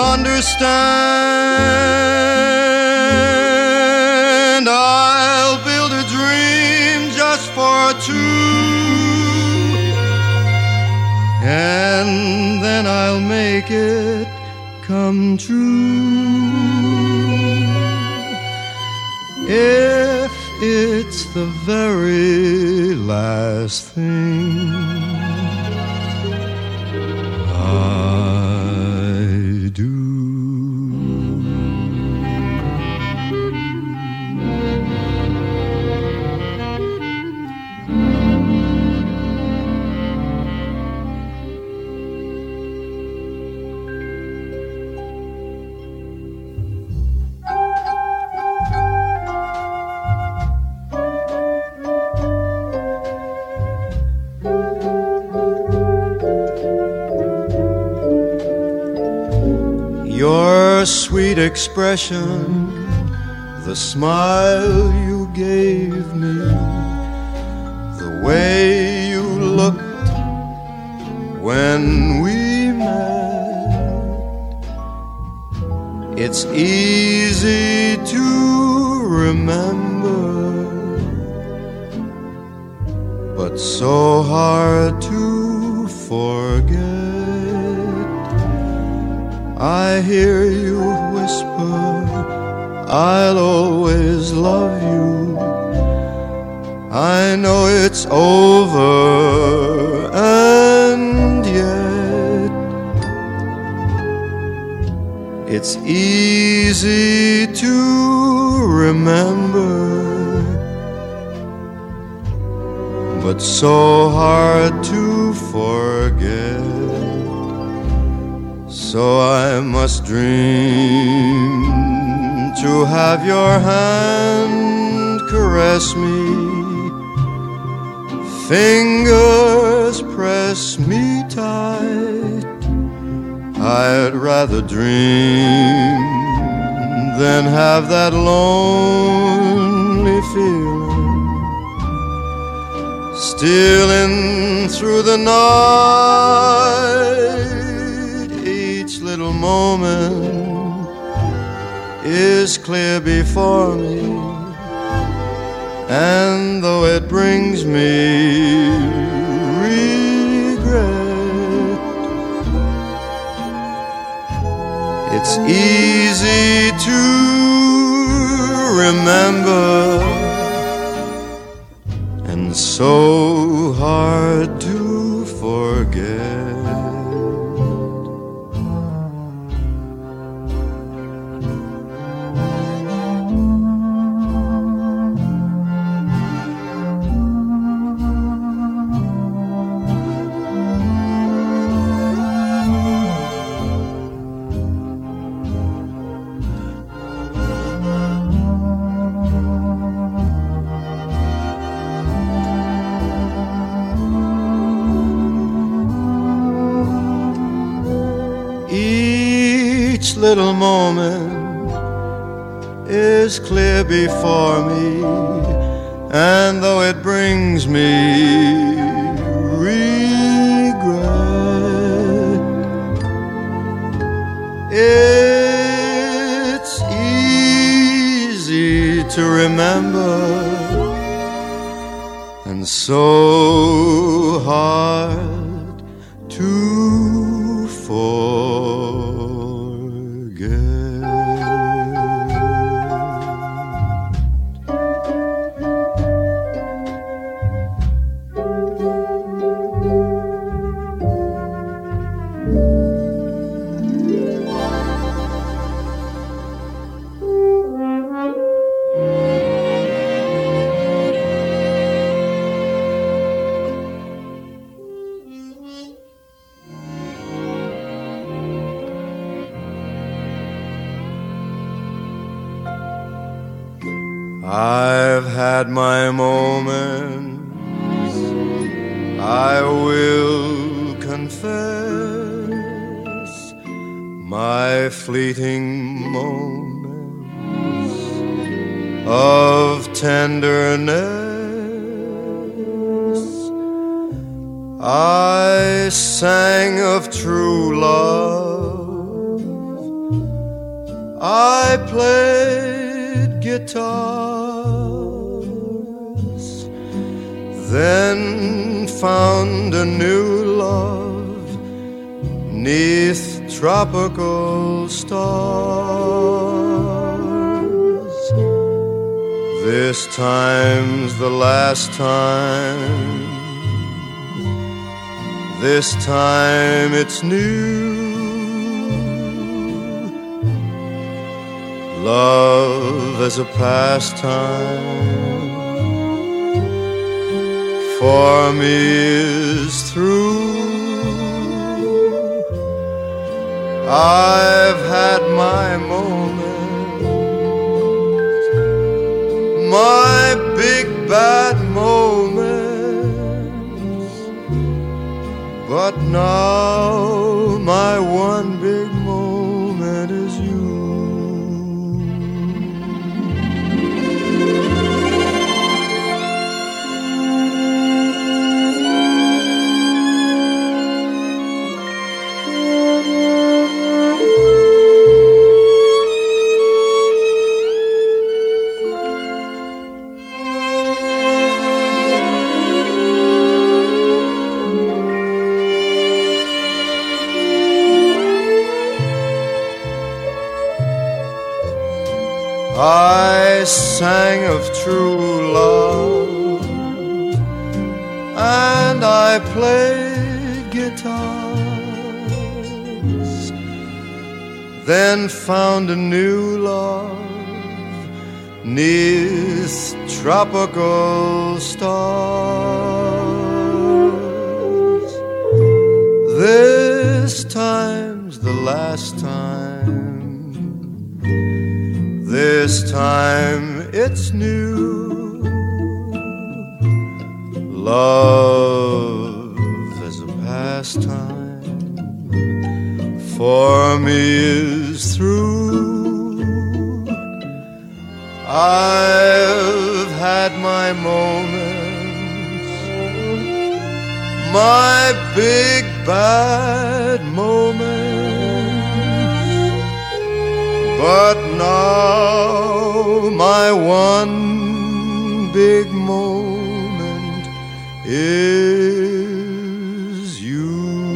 A: understand. I'll build a dream just for two, and then I'll make it come true. If it's the very last thing I do. sweet expression, the smile you gave me, the way you looked when we met. It's easy to remember, but so hard to forget. I hear you whisper, I'll always love you. I know it's over, and yet it's easy to remember, but so hard to forget. So I must dream to have your hand caress me, fingers press me tight. I'd rather dream than have that lonely feeling stealing through the night. Each little moment is clear before me, and though it brings me regret, it's easy to remember, and so hard to forget. Little moment is clear before me, and though it brings me regret, it's easy to remember, and so hard to forget. I've had my moments, I will confess, my fleeting moments of tenderness. I sang of true love, I played guitars, then found a new love 'neath tropical stars. This time's the last time, this time it's new. Love as a pastime for me is through. I've had my moments, my big bad moments, but now my one big moment is you. sang of true love, and I played guitars, then found a new love 'neath tropical stars. This time's the last time, this time it's new. Love as a pastime for me is through. I've had my moments, my big bad moments, but now my one big moment is you.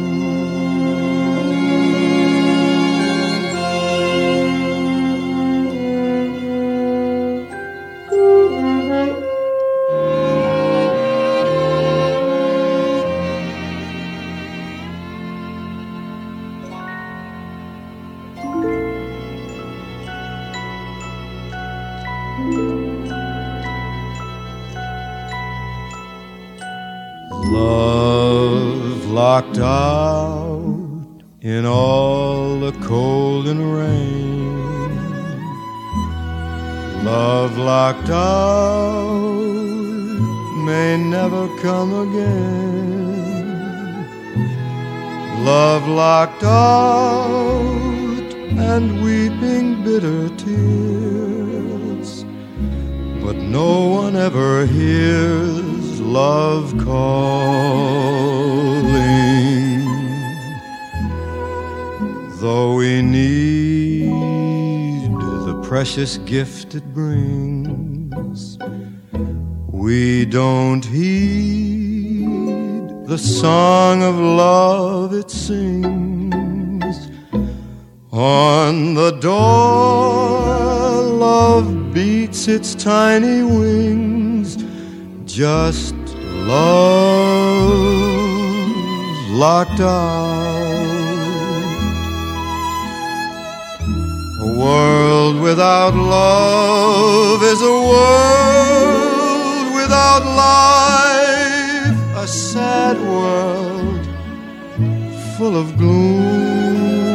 A: Love locked out in all the cold and rain, love locked out may never come again. Love locked out and weeping bitter tears, but no one ever hears love calling. Though we need the precious gift it brings, we don't heed the song of love it sings. On the door, love beats its tiny wings, just love locked out. A world without love is a world without life, a sad world full of gloom.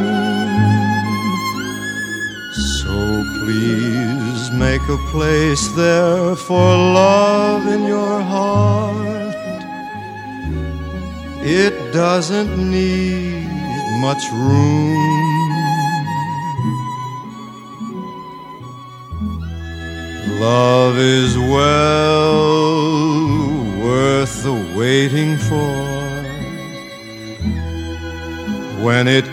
A: So please make a place there for love in your heart. It doesn't need much room. Love is well worth the waiting for. When it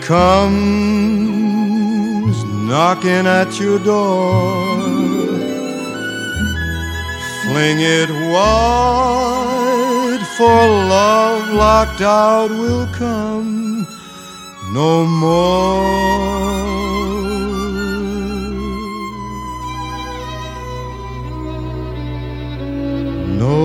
A: comes knocking at your door, fling it wide, for love locked out will come no more. No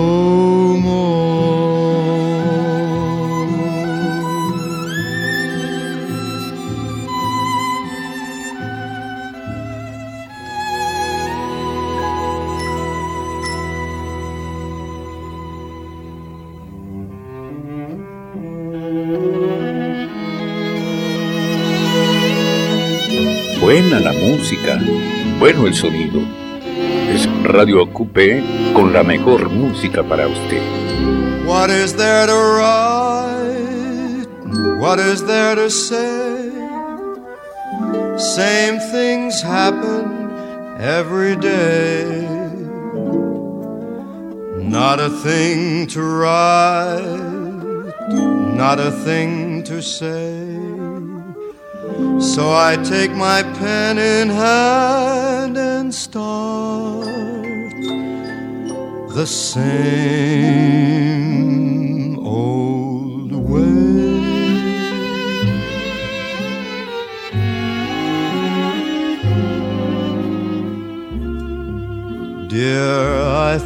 C: Buena la música, bueno el sonido. Es Radio A Q P con la mejor música para usted.
A: What is there to write? What is there to say? Same things happen every day. Not a thing to write, not a thing to say. So I take my pen in hand and start the same old way.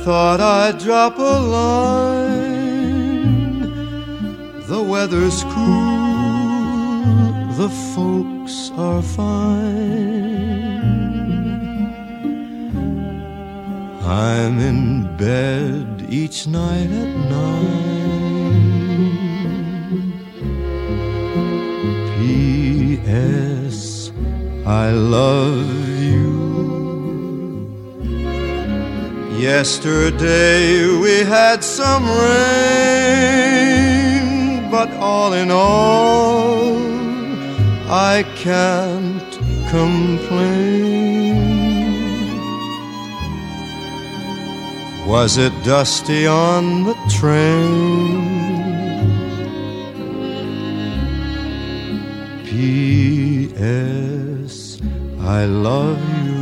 A: thought I'd drop a line. The weather's cool, the folks are fine. I'm in bed each night at nine. P S I love you. Yesterday we had some rain, but all in all, I can't complain. Was it dusty on the train? P S I love you.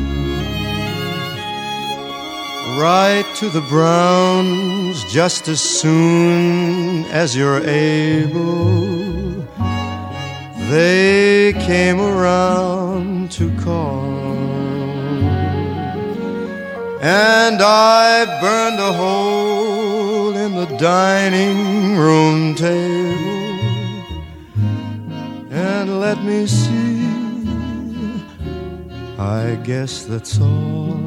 A: Write to the Browns just as soon as you're able. They came around to call, and I burned a hole in the dining room table. And let me see, I guess that's all.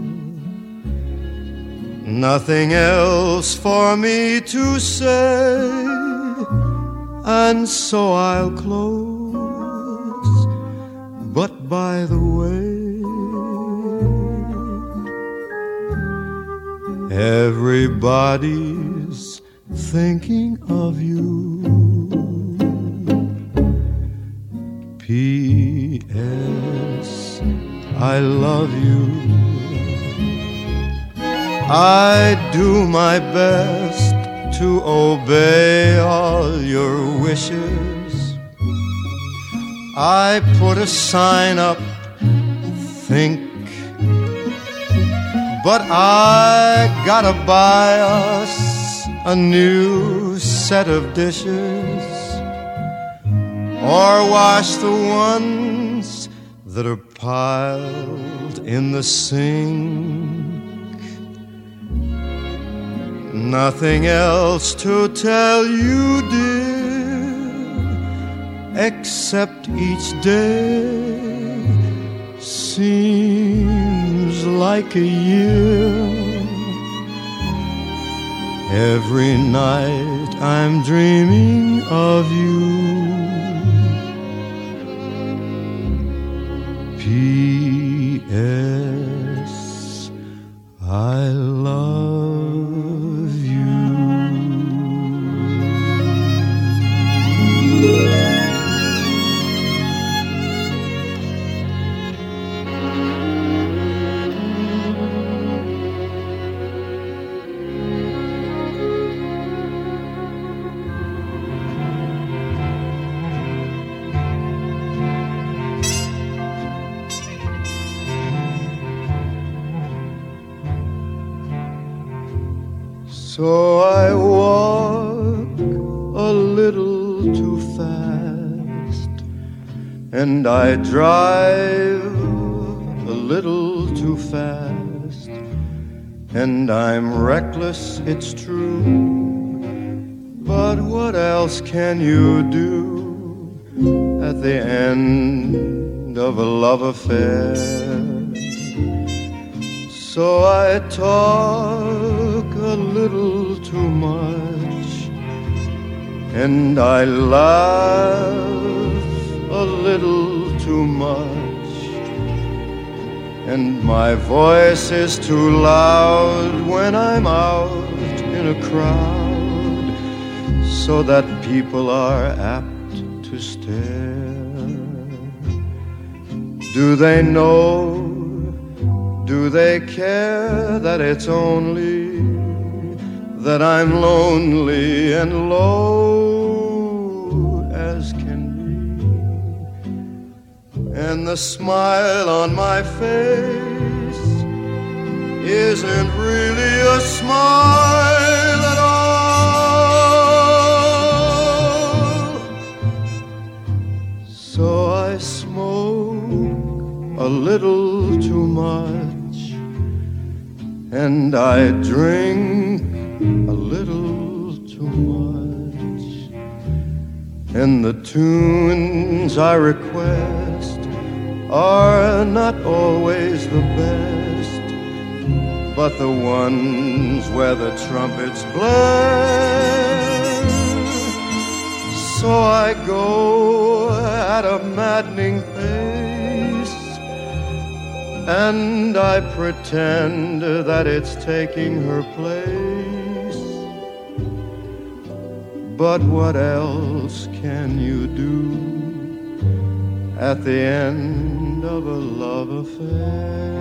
A: Nothing else for me to say, and so I'll close. But by the way, everybody's thinking of you. P S I love you. I do my best to obey all your wishes. I put a sign up, think, but I gotta buy us a new set of dishes, or wash the ones that are piled in the sink. Nothing else to tell you, dear, except each day seems like a year. Every night I'm dreaming of you. P S I love you. So I walk a little too fast, and I drive a little too fast, and I'm reckless, it's true, but what else can you do at the end of a love affair? So I talk a little too much, and I laugh a little too much, and my voice is too loud when I'm out in a crowd, so that people are apt to stare. Do they know? Do they care that it's only that I'm lonely and low as can be, and the smile on my face isn't really a smile at all? So I smoke a little too much, and I drink a little too much, and the tunes I request are not always the best, but the ones where the trumpets blare. So I go at a maddening pace, and I pretend that it's taking her place. But what else can you do at the end of a love affair?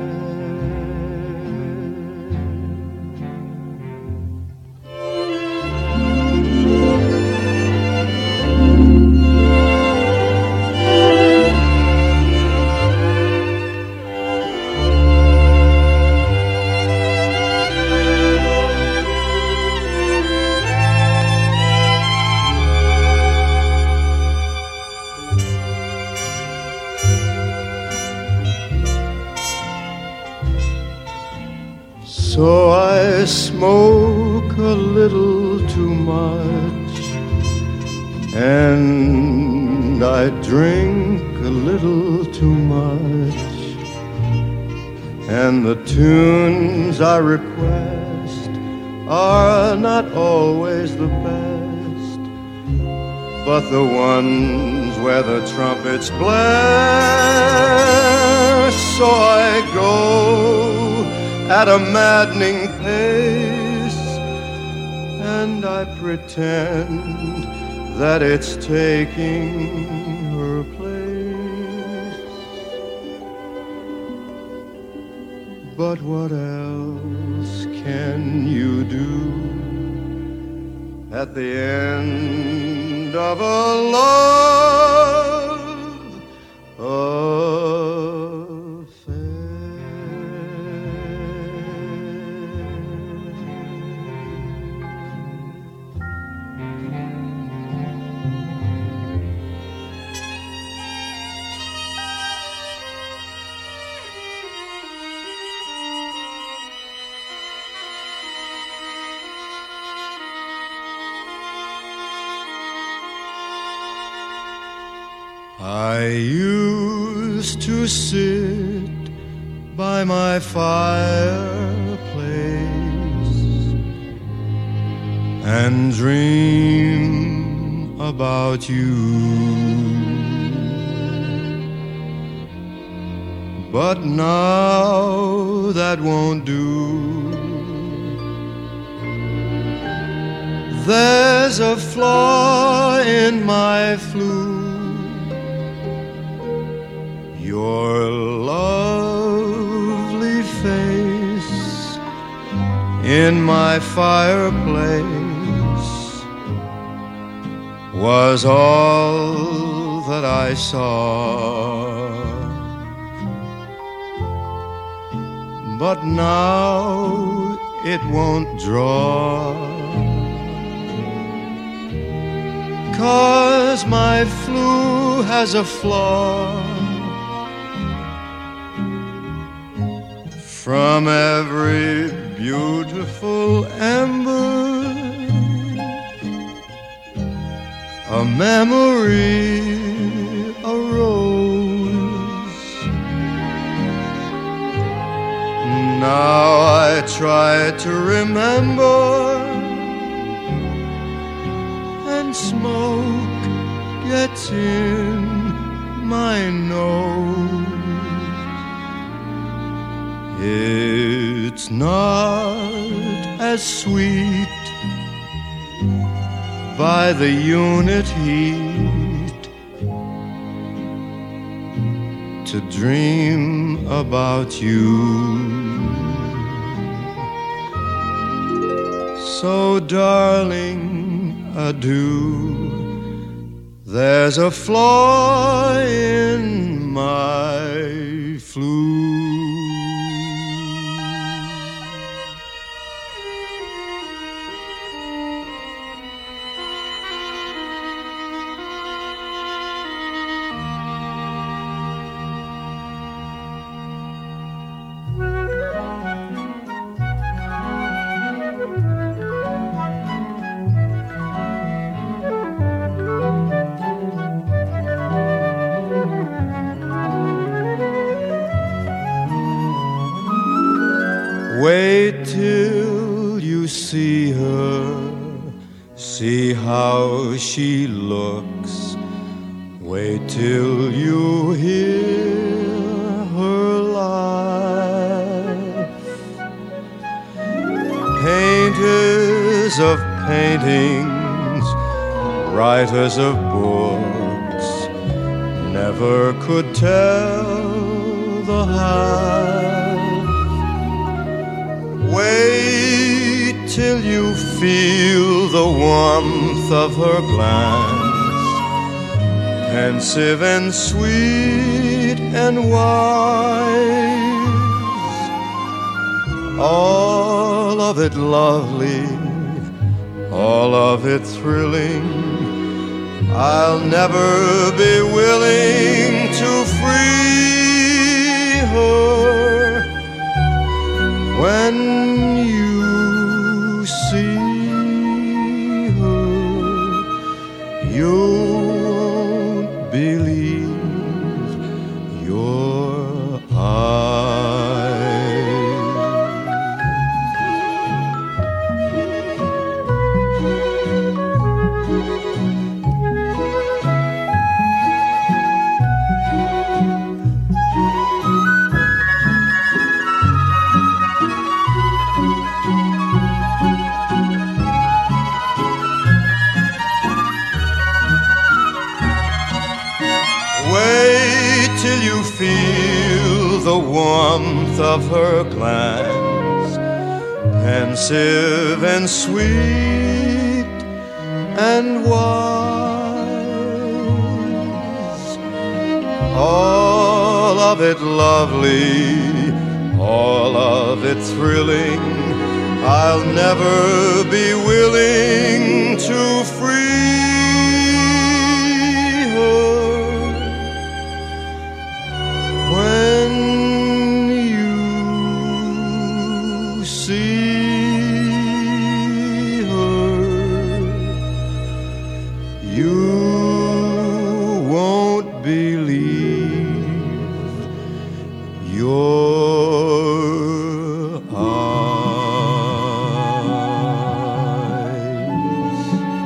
A: So I smoke a little too much, and I drink a little too much, and the tunes I request are not always the best, but the ones where the trumpets blare. So I go at a maddening pace, and I pretend that it's taking her place. But what else can you do at the end of a love affair? I used to sit by my fireplace and dream about you, but now that won't do. There's a flaw in my flute. Your lovely face in my fireplace was all that I saw. But now it won't draw, 'cause my flute has a flaw. From every beautiful ember, a memory arose. Now I try to remember, and smoke gets in my nose. It's not as sweet by the unit heat to dream about you. So darling, adieu. There's a flaw in my flute. See how she looks. Wait till you hear her laugh. Painters of paintings, writers of books, never could tell the half. Wait till you feel the warmth of her glance, pensive and sweet and wise, all of it lovely, all of it thrilling. I'll never be willing to free her. When you see her, you won't believe your eyes. Till you feel the warmth of her glance, pensive and sweet and wise, all of it lovely, all of it thrilling. I'll never be willing to free her. When you see her, you won't believe your eyes.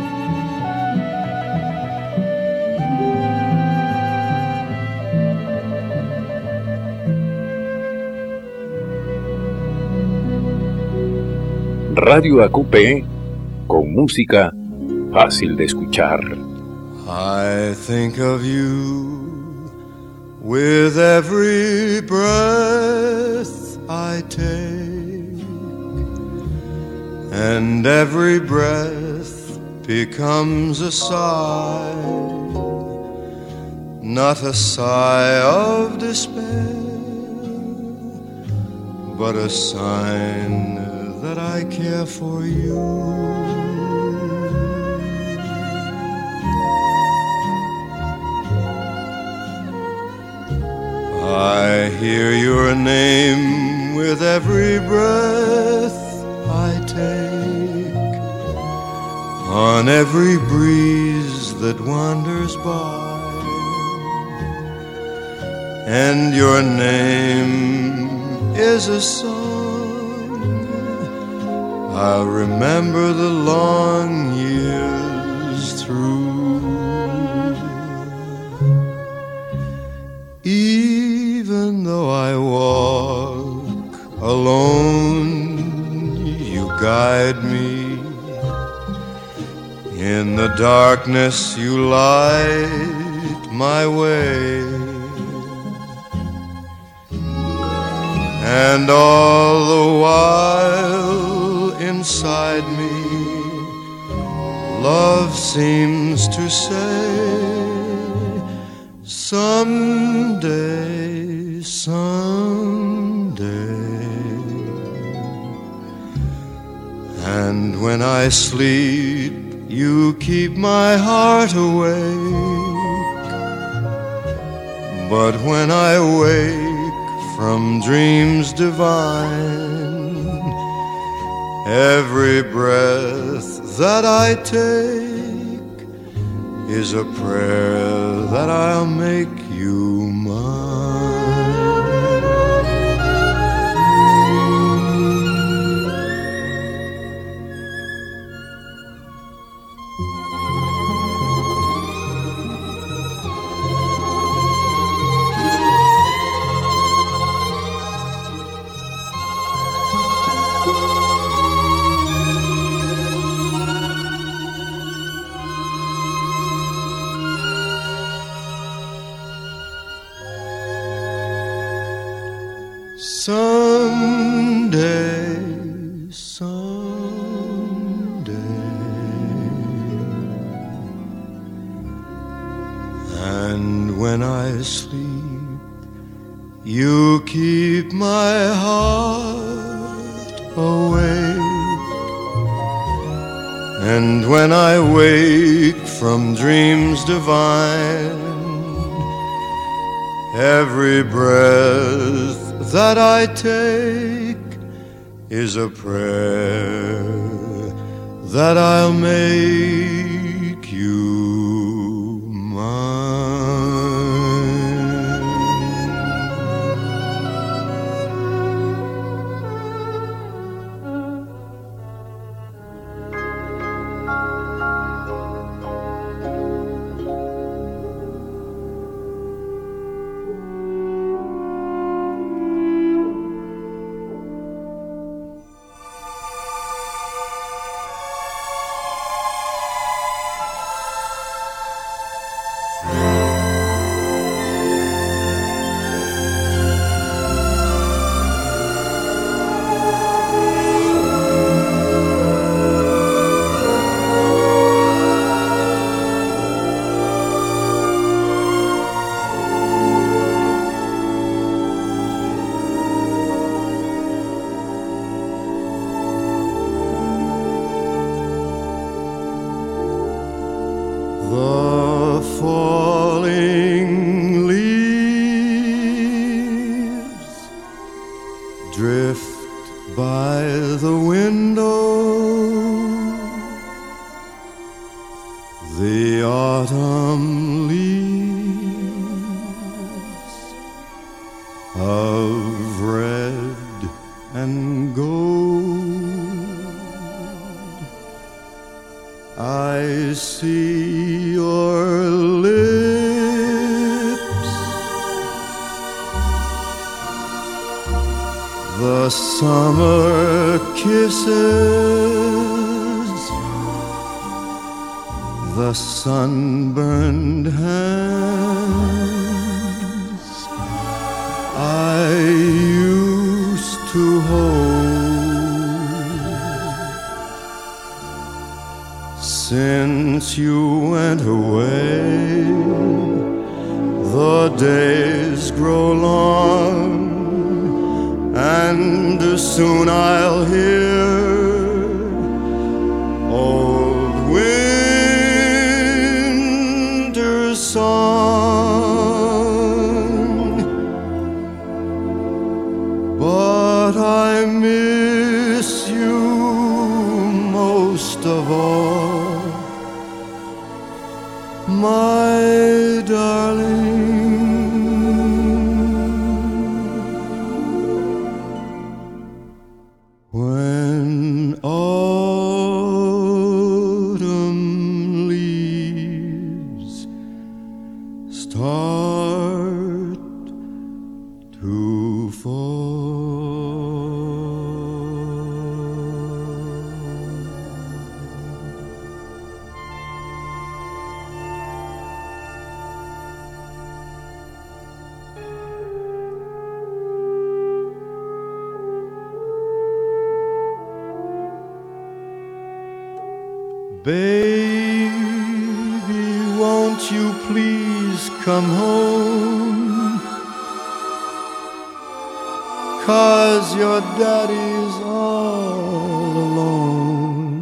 C: Radio A Q P, con música fácil de escuchar.
A: I think of you with every breath I take, and every breath becomes a sigh, not a sigh of despair, but a sign that I care for you. I hear your name with every breath I take, on every breeze that wanders by, and your name is a song I'll remember the long years through. Even though I walk alone, you guide me. In the darkness you light my way, and all the while inside me, love seems to say, someday, someday. And when I sleep, you keep my heart awake. But when I wake from dreams divine, every breath that I take is a prayer that I'll make you mine. when I sleep, you keep my heart awake. And when I wake from dreams divine, every breath that I take is a prayer that I'll make you mine. The falling leaves drift by the window. The autumn leaves of red and gold. I see your lips, the summer kisses, the sunburned hands I used to hold. Since you went away, the days grow long, and soon I'll hear old winter's song. But I miss you most of all, my darling. When autumn leaves start to fall. Baby, won't you please come home? 'Cause your daddy's all alone.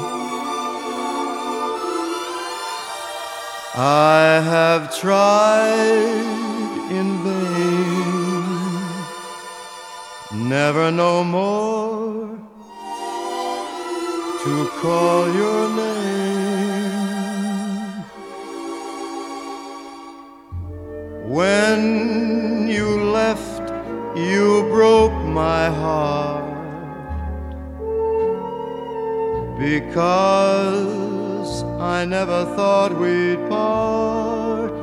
A: I have tried in vain, never no more to call your name. When you left, you broke my heart, because I never thought we'd part.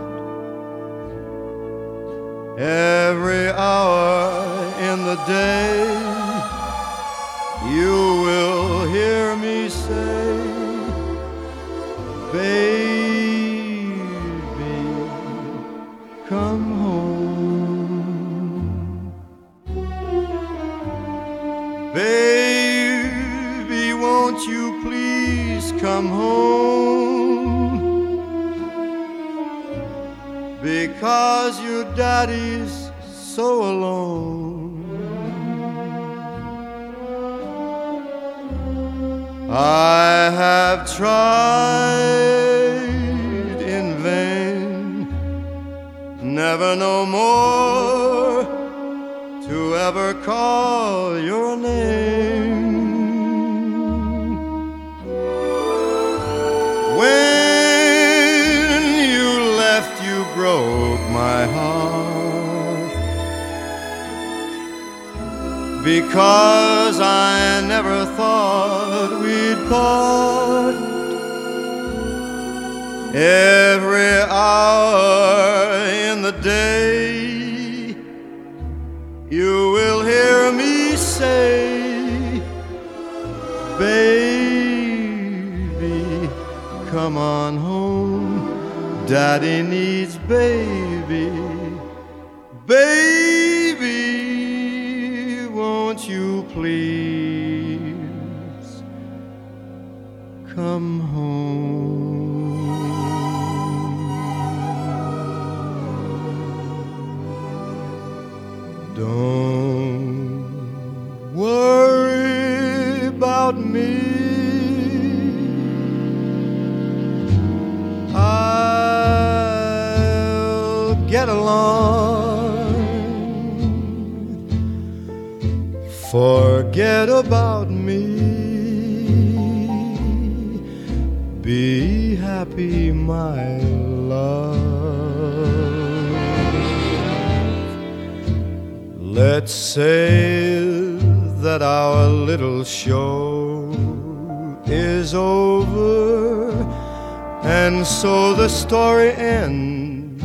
A: Every hour in the day you will hear me say, baby, come home. Baby, won't you please come home? because your daddy's so alone. I have tried in vain, never no more to ever call your name. When you left, you broke my heart, because I never thought we'd part. Every hour in the day you will hear me say, baby, come on home, daddy needs baby. Baby, won't you please come home? Don't worry about me, I'll get along. Forget about me, be happy, my love. Let's say that our little show is over, and so the story ends.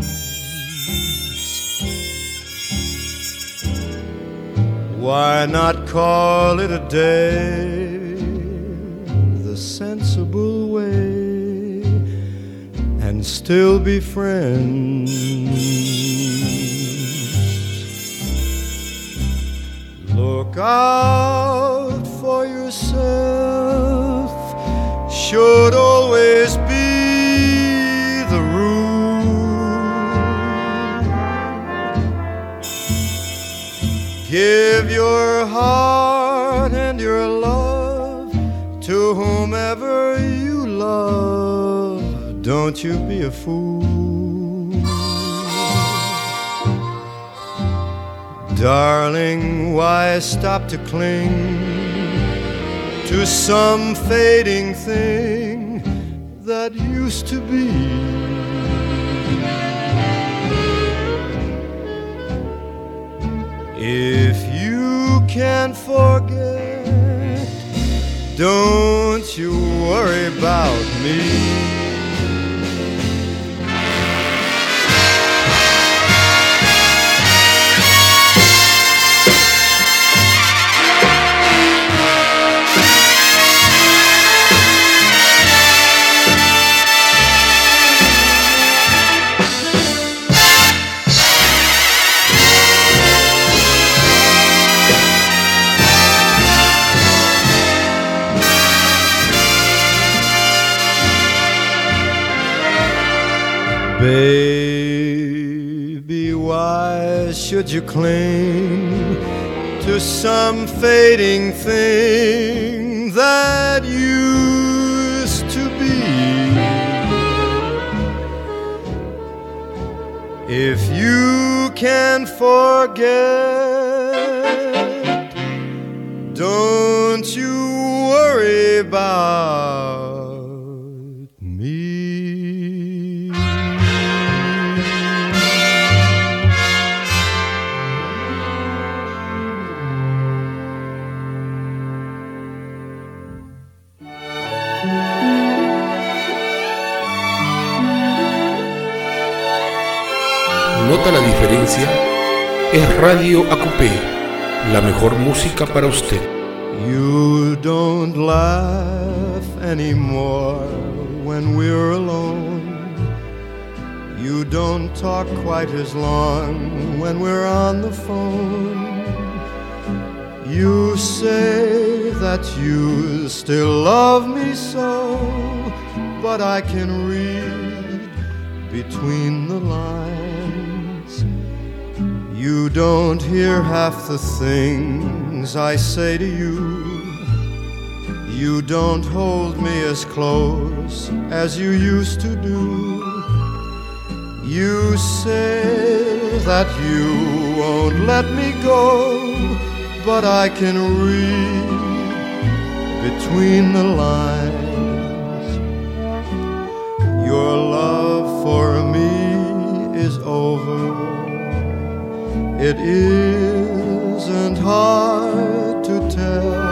A: Why not call it a day the sensible way and still be friends? Look out for yourself should always be the rule. Give your heart and your love to whomever you love. Don't you be a fool. Darling, why stop to cling to some fading thing that used to be? If you can't forget, don't you worry about me. Baby, why should you cling to some fading thing that used to be? If you can't forget, don't you worry about me.
B: ¿Nota la diferencia? Es Radio A Q P, la mejor música para usted.
A: You don't laugh anymore when we're alone. You don't talk quite as long when we're on the phone. You say that you still love me so, but I can read between the lines. You don't hear half the things I say to you. You don't hold me as close as you used to do. You say that you won't let me go, but I can read between the lines. Your love for me is over. It isn't hard to tell.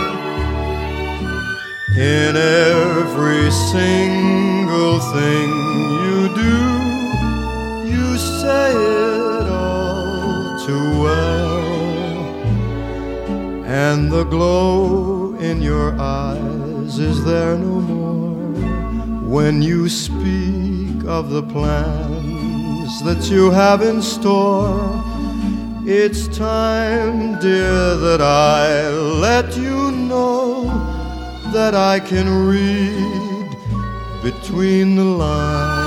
A: In every single thing you do, you say it all too well. And the glow in your eyes is there no more when you speak of the plans that you have in store. It's time, dear, that I let you know that I can read between the lines.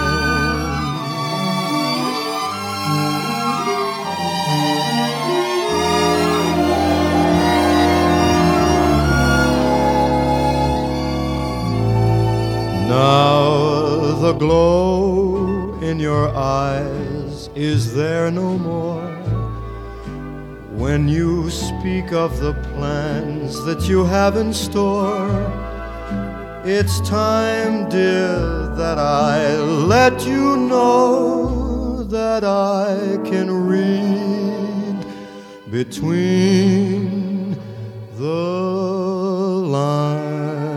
A: Now the glow in your eyes is there no more when you speak of the plans that you have in store. It's time, dear, that I let you know that I can read between the lines.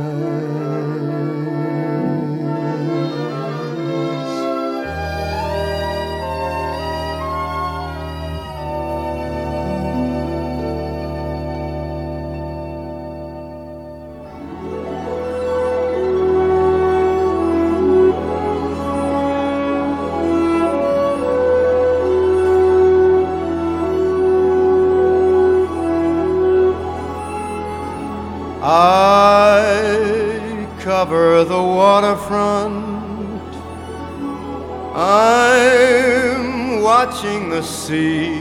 A: I cover the waterfront. I'm watching the sea.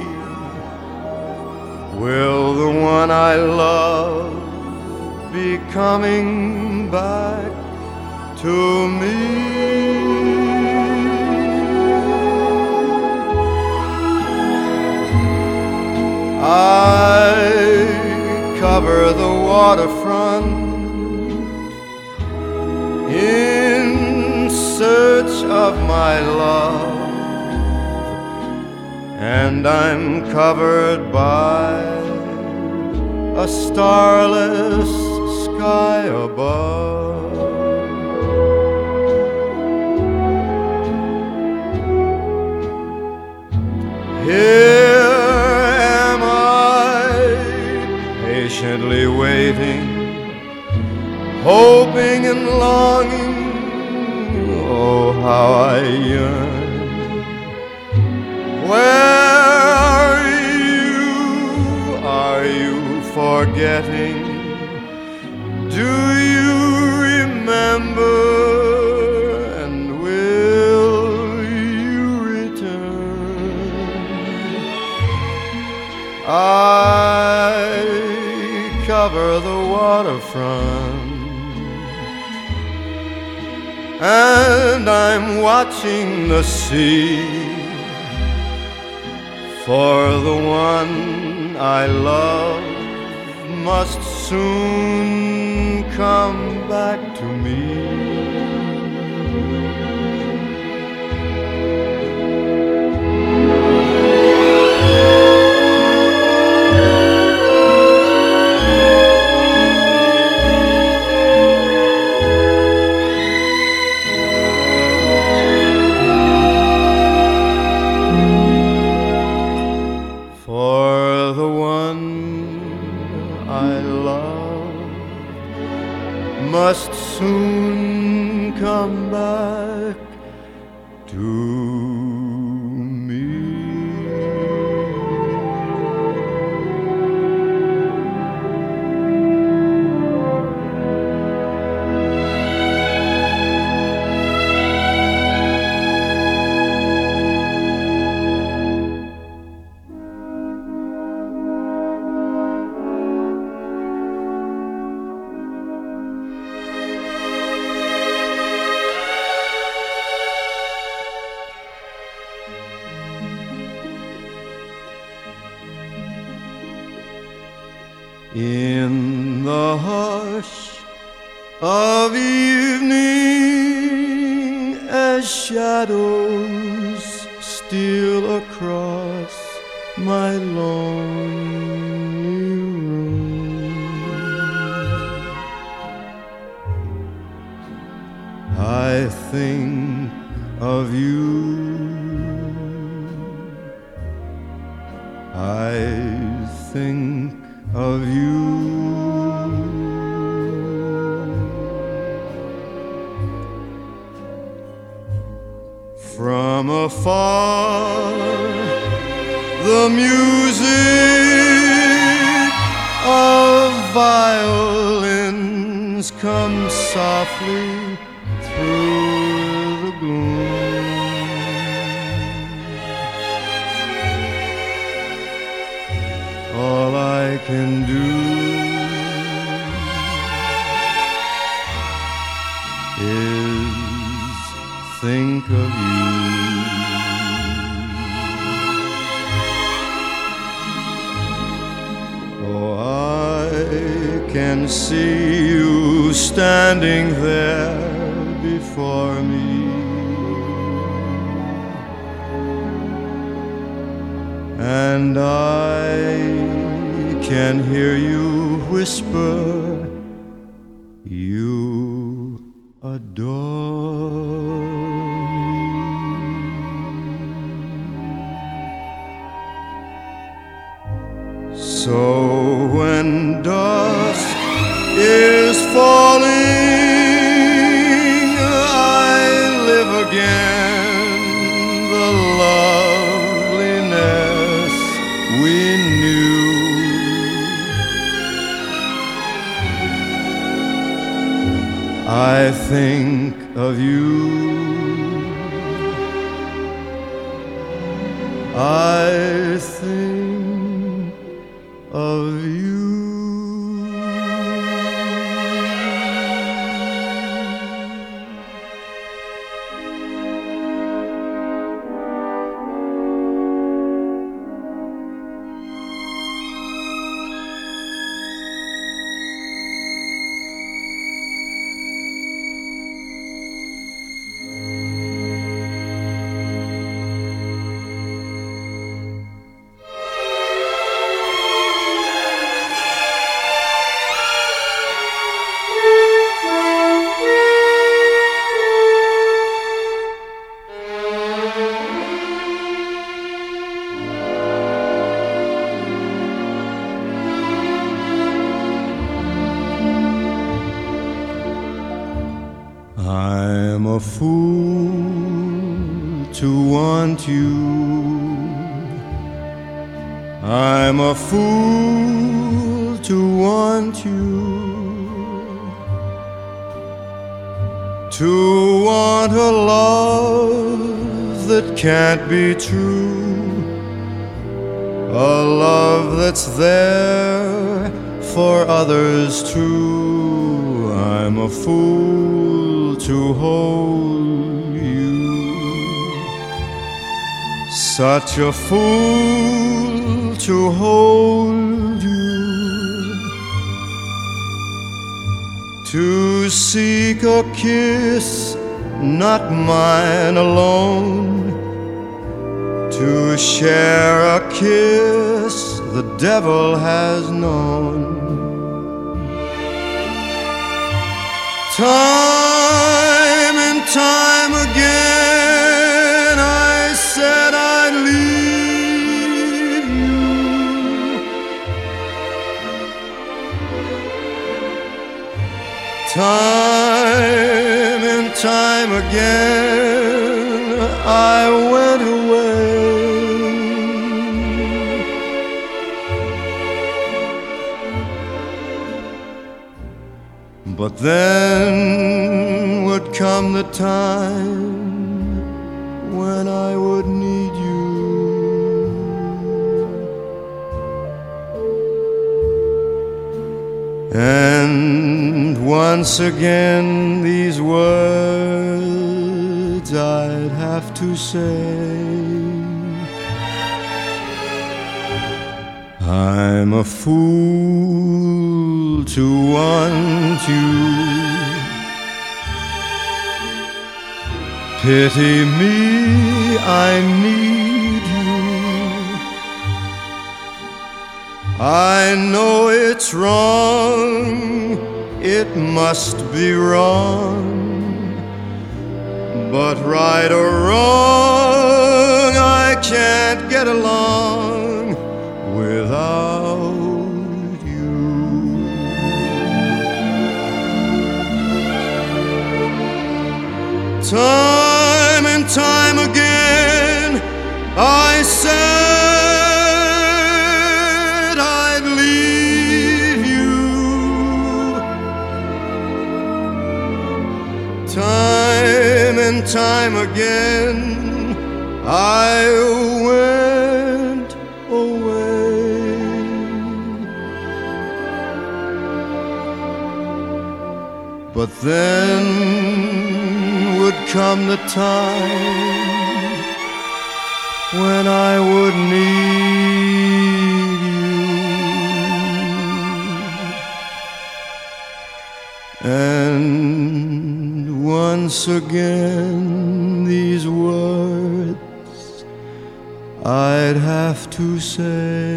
A: Will the one I love be coming back to me? I cover the waterfront in search of my love, and I'm covered by a starless sky above. Here am I, patiently waiting, hoping and longing. Oh, how I yearn. Where are you? Are you forgetting? Do you remember? And will you return? I cover the waterfront, and I'm watching the sea for the one I love must soon come back to me. Must soon come back to me. the hush of evening as shadows steal across my lonely room. I think of you, I think of you. From afar, the music of violins comes softly through the gloom. All I can do is think of you. Oh, I can see you standing there before me, and I can hear you whisper, you adore me. So when dusk is falling, I live again the loveliness we knew. I think of you, I think of you. I'm a fool to want you, I'm a fool to want you, to want a love that can't be true, a love that's there for others too. I'm a fool to hold you, such a fool to hold you, to seek a kiss, not mine alone, to share a kiss the devil has known. Time and time again I said I'd leave you. Time and time again I went away. But then would come the time when I would need you, and once again these words I'd have to say. I'm a fool to want you. Pity me, I need you. I know it's wrong, it must be wrong, but right or wrong, I can't get along without you. Time and time again I said I'd leave you. Time and time again I went away. But then would come the time when I would need you, and once again these words I'd have to say.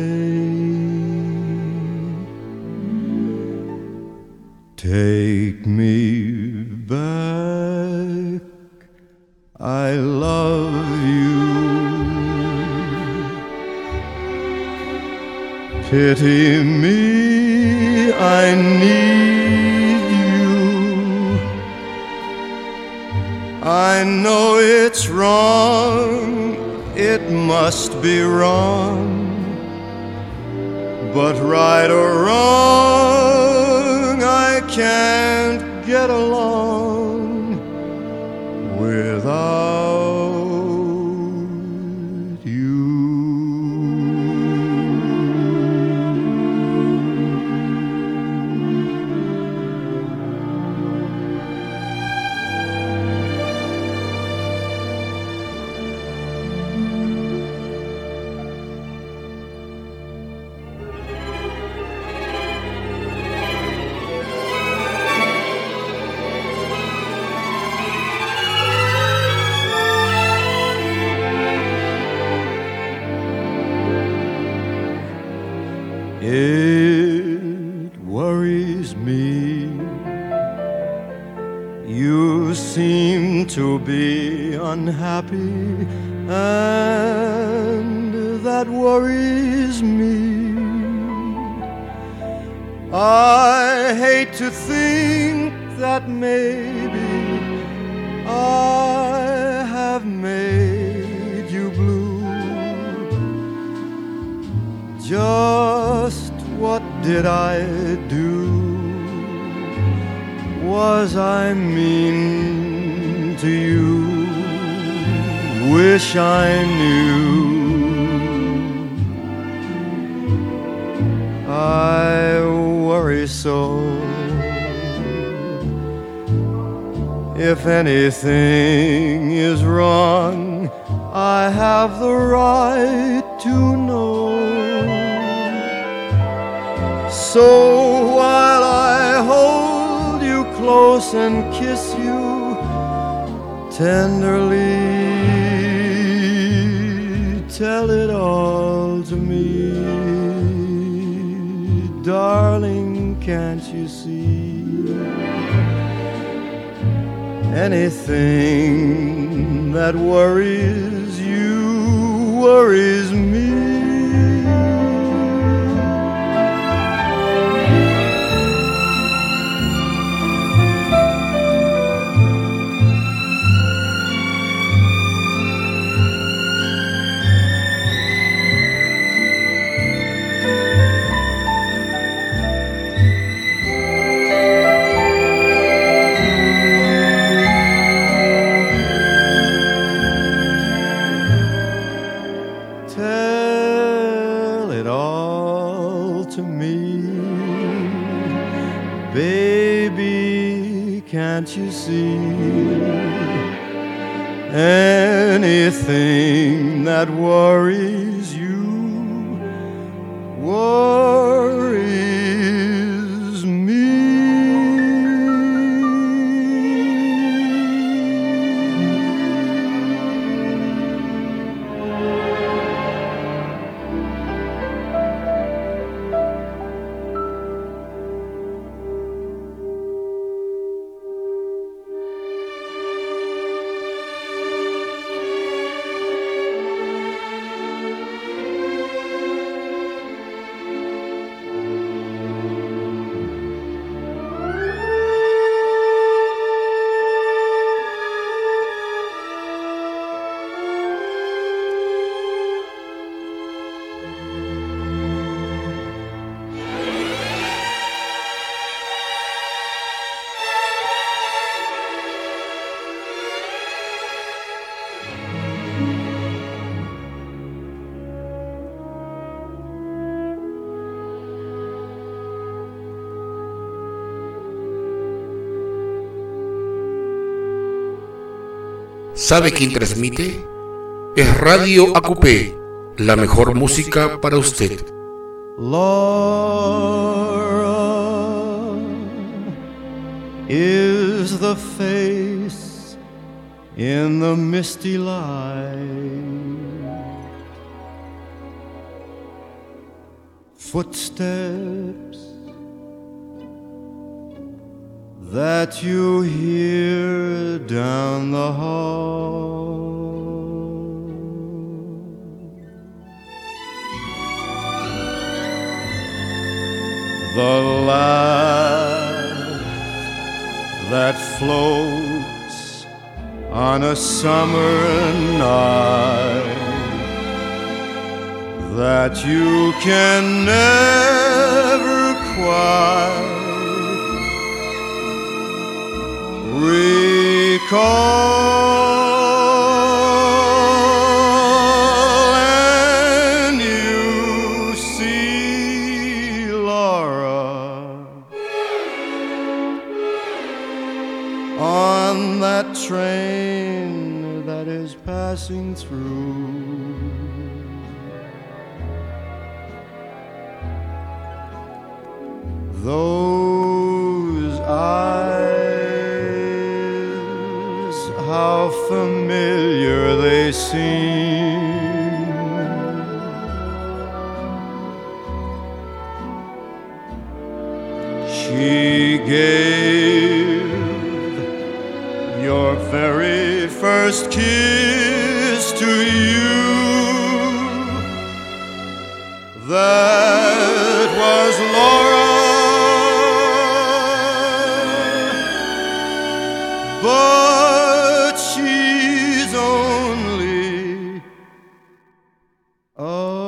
A: Take me back, I love you. Pity me, I need you. I know it's wrong, it must be wrong, but right or wrong, I can't get along without you. It worries me. You seem to be unhappy, and that worries me. I hate to think that maybe I have made you blue. Just what did I do? Was I mean to you? Wish I knew. I worry so. If anything is wrong, I have the right to know. So while I hold you close and kiss you tenderly, tell it all to me. Darling, can't you see? Anything that worries you worries me. Can't you see? Anything that worries you worries me.
B: ¿Sabe quién transmite? Es Radio A Q P, la mejor música para usted.
A: Laura is the face in the misty light, footsteps that you hear down the hall. The laugh that floats on a summer night that you can never quite recall, and you see Laura on that train that is passing through. Those eyes, how familiar they seem. She gave your very first kiss to you. That was Laura. But she's only a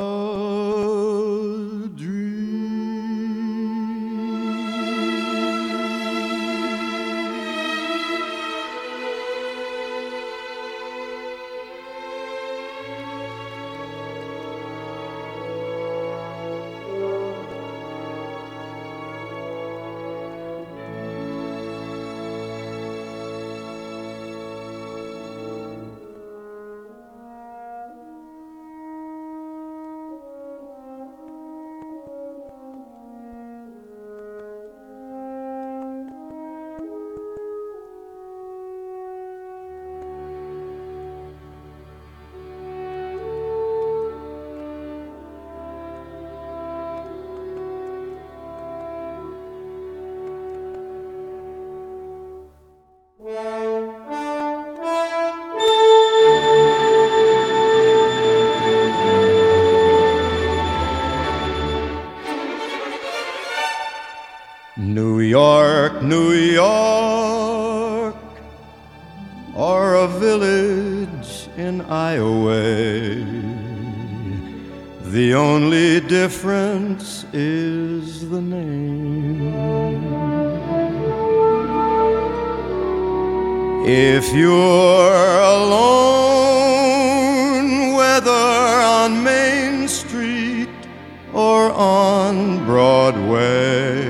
A: New York, New York, or a village in Iowa, the only difference is the name. If you're alone, whether on Main Street or on Broadway,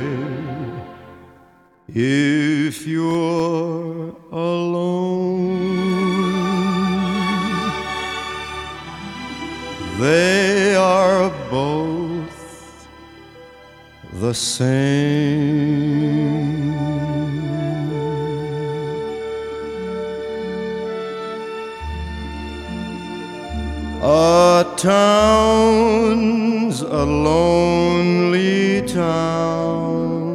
A: if you're alone, they are both the same. A town's a lonely town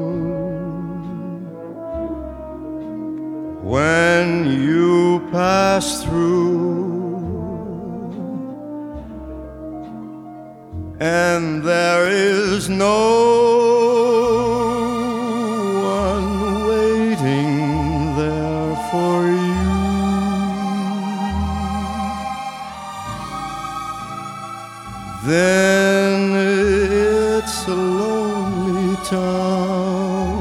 A: when you pass through, and there is no one waiting there for you. Then it's a lonely town.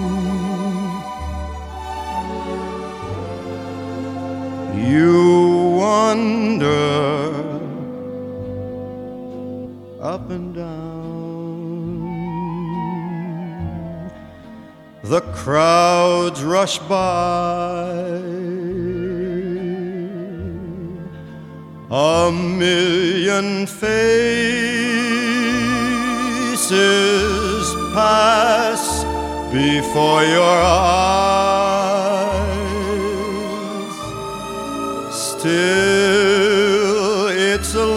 A: You wander up and down, the crowds rush by, A million faces pass before your eyes. Still, it's a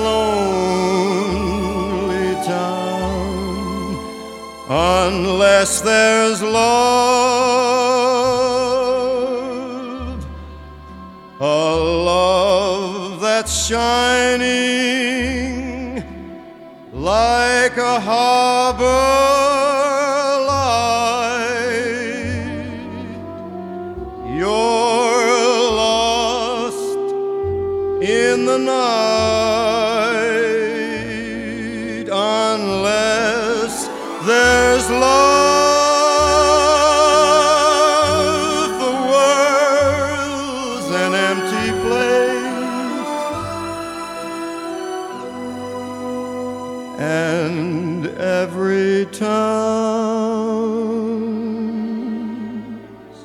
A: lonely town unless there's love, a love that's shining like a harbor light. You're lost in the night unless there's love. The world's an empty place, and every town's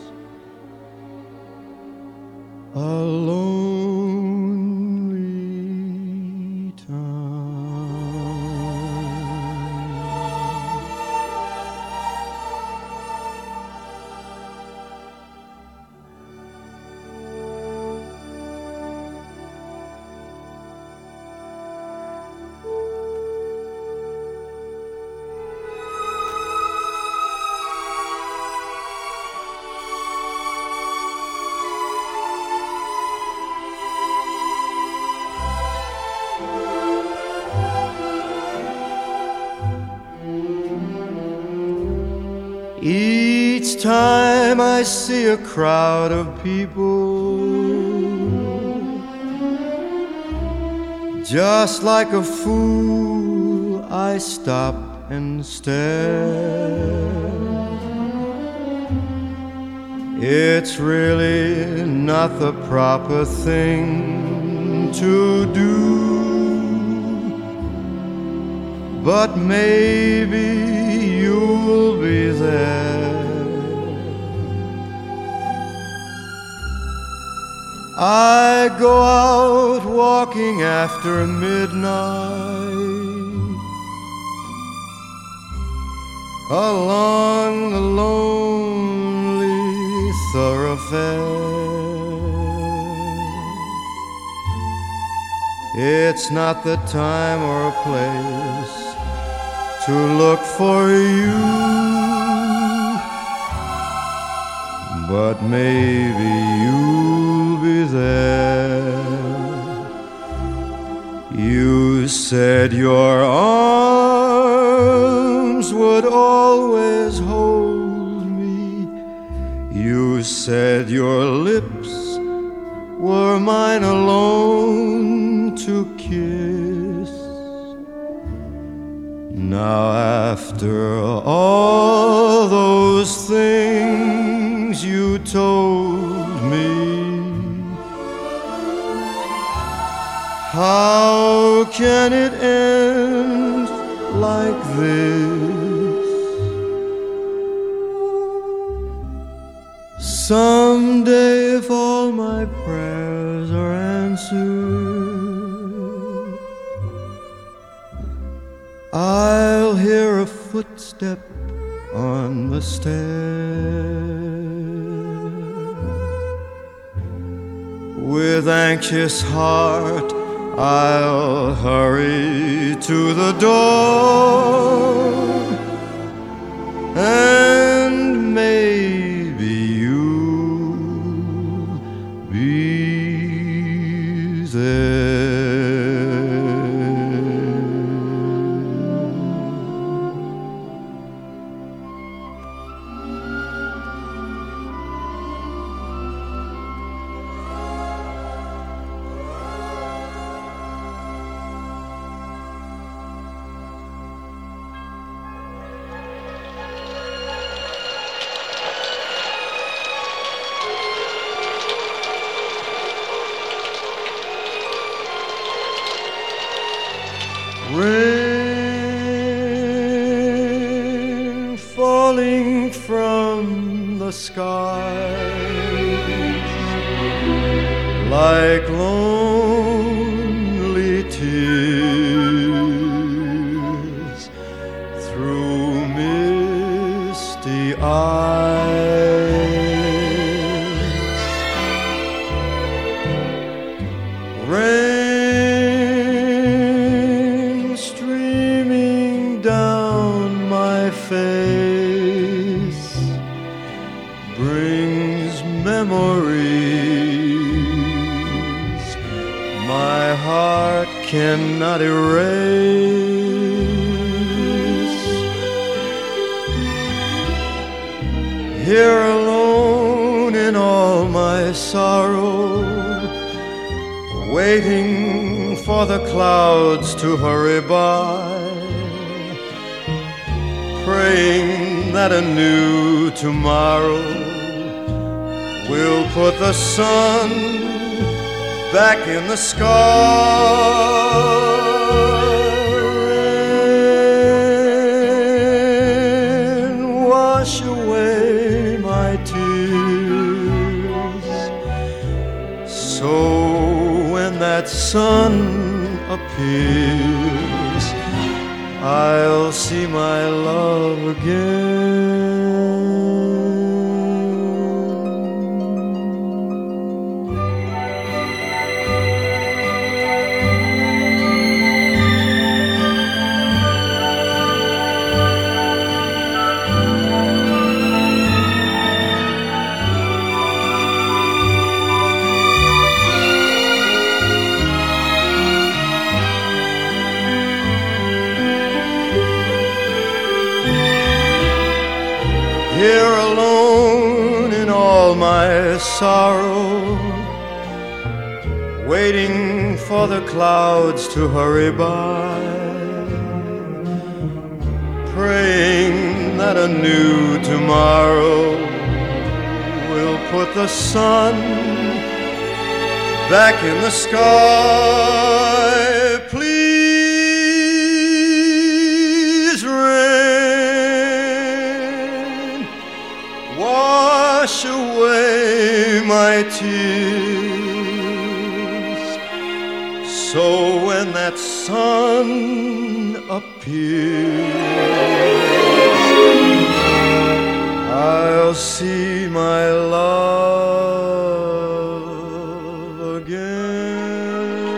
A: a lonely town. Each time I see a crowd of people, just like a fool, I stop and stare. It's really not the proper thing to do, but maybe you'll be there. I go out walking after midnight along the lonely thoroughfare. It's not the time or a place to look for you, but maybe you'll be there. You said your arms would always hold me. You said your lips were mine alone to kiss. Now after all those things you told me, how can it end like this? Someday if all my prayers are answered, I'll hear a footstep on the stair. With anxious heart I'll hurry to the door, and maybe you'll be there. Rain falling from the skies like lonely Rain streaming down my face brings memories my heart cannot erase. Here alone in all my sorrow, waiting for the clouds to hurry by, praying that a new tomorrow will put the sun back in the sky. Rain, wash away my tears, so when that sun appears, I'll see my love again. Here alone in all my sorrow, waiting for the clouds to hurry by, praying that a new tomorrow will put the sun back in the sky. Please, rain, wash away my tears, so when that sun appears, I'll see my love again.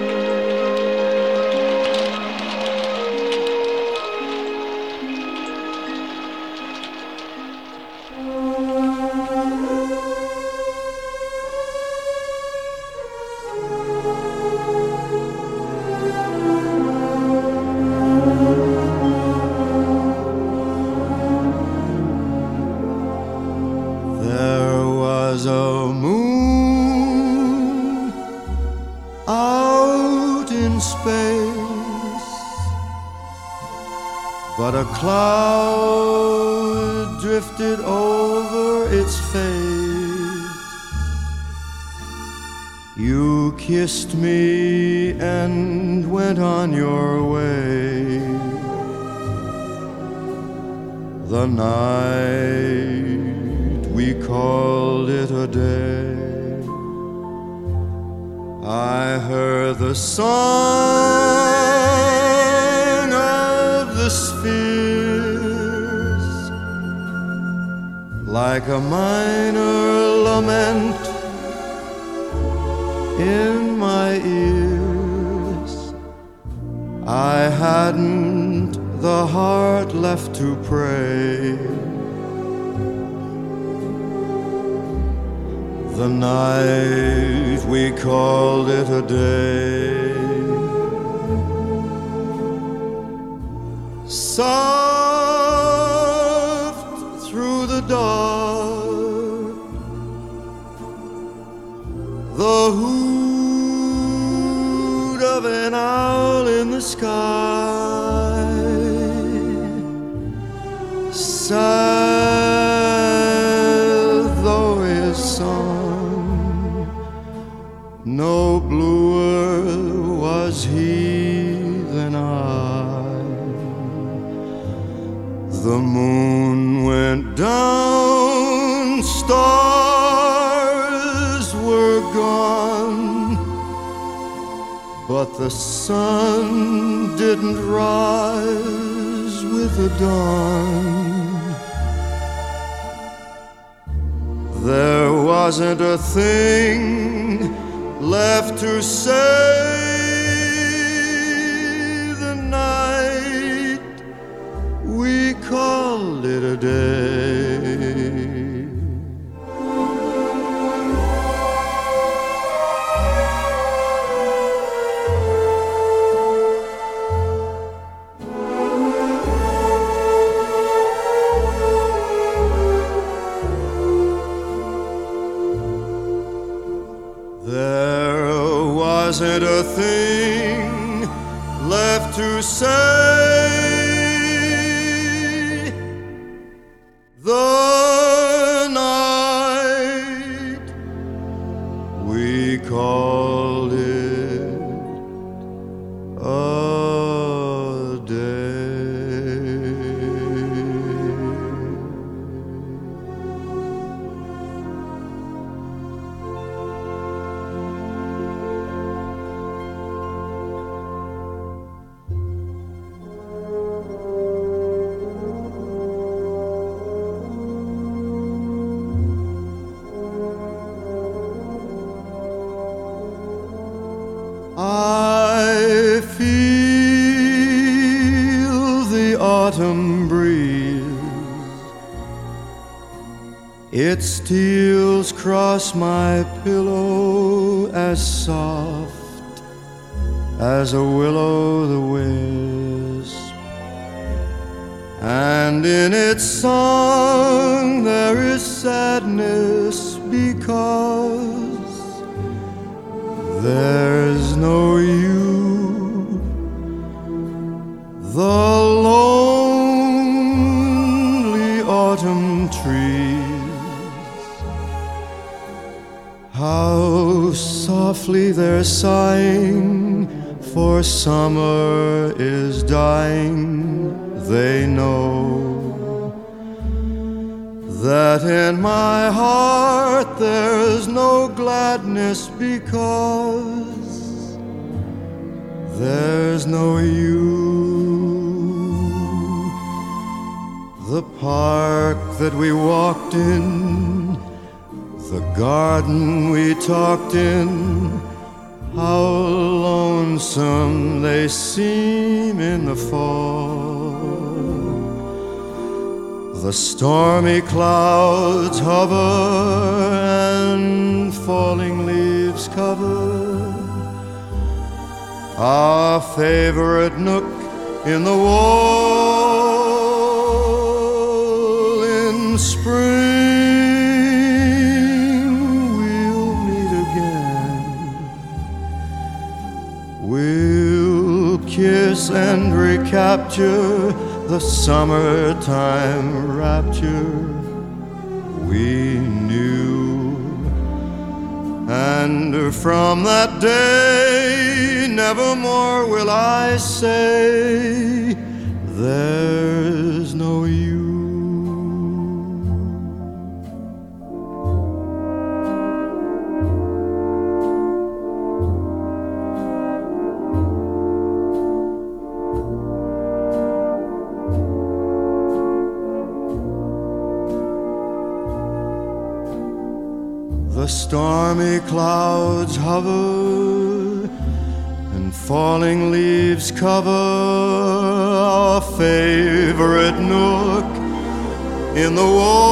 A: There was a moon out in space, but a cloud drifted over its face. You kissed me and went on your way. The night we called it a day. I heard the song of the spheres, like a minor lament in my ears. I hadn't the heart left to pray. The night we called it a day. Soft through the dark, the hoot of an owl in the sky. Sad though his song, no bluer was he than I. The moon went down, stars were gone, but the sun didn't rise with the dawn. There wasn't a thing left to say the night we called it a day. Wasn't a thing left to say. The night we called it a day. I feel the autumn breeze, its steals cross my pillow as soft as a will-o'-the-wisp, and in its song there is sadness because there's no you. The lonely autumn trees, how softly they're sighing, for summer is dying. They know that in my heart there's no gladness because there's no you. The park that we walked in, the garden we talked in, how lonesome they seem in the fall. The stormy clouds hover and falling leaves cover our favorite nook in the wall. In spring we'll meet again. We'll kiss and recapture the summertime rapture we knew. And from that day nevermore will I say there's no you. The stormy clouds hover and falling leaves cover our favorite nook in the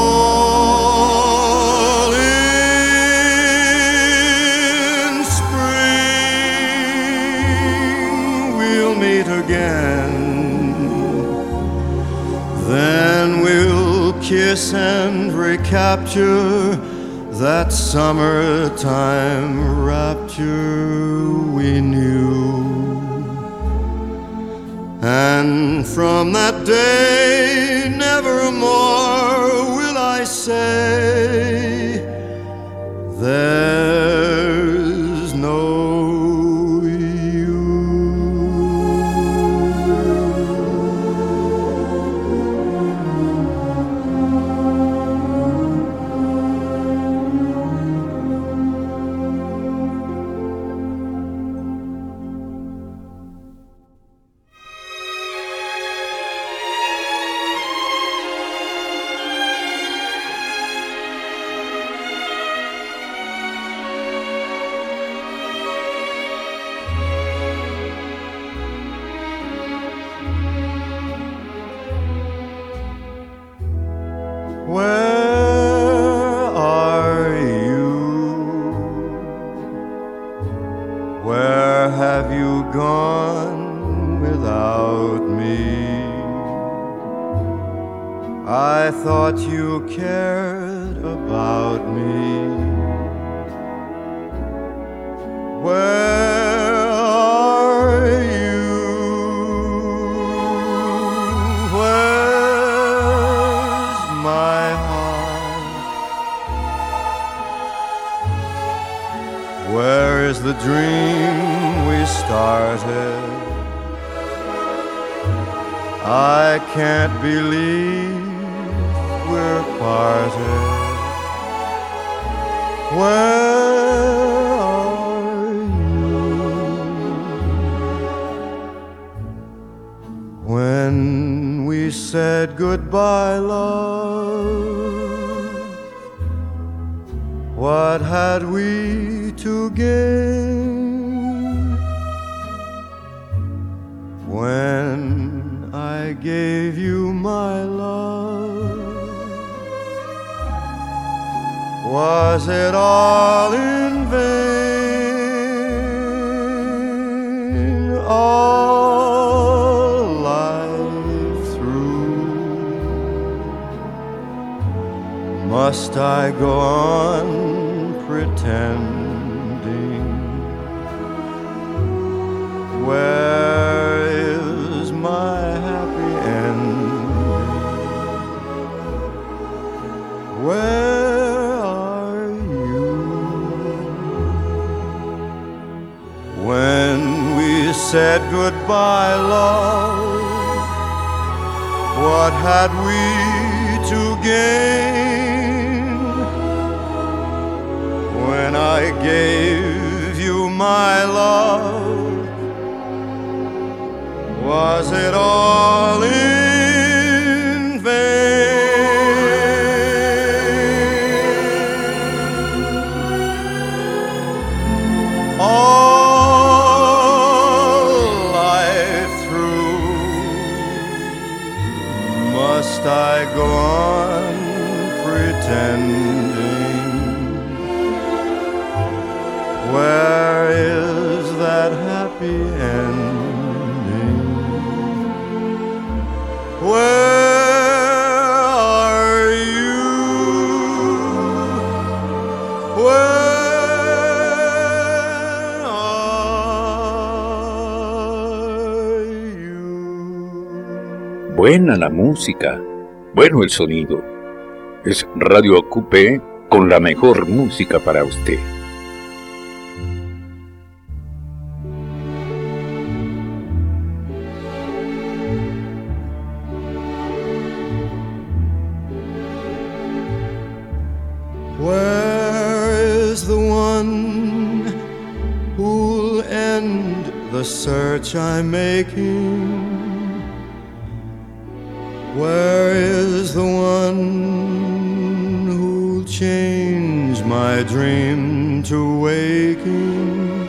A: wall. In spring we'll meet again, then we'll kiss and recapture that summertime rapture we knew. And from that day nevermore will I say there's no Where have you gone without me? I thought you cared about me. Where are you? Where's my heart? Where is the dream we started? I can't believe we're parted. Where are you? When we said goodbye, love, what had we to gain? When I gave you my love, was it all in vain? All life through, must I go on pretending? Where is my happy ending? Where are you? When we said goodbye, love, what had we to gain? When I gave you my love, was it all in vain? All life through, must I go on pretending? Where is that happy ending? Where are you? Where are you?
C: Buena la música, bueno el sonido. Es Radio A Q P con la mejor música para usted.
A: Where is the one who'll end the search I'm making? Where is the one who'll change my dream to waking?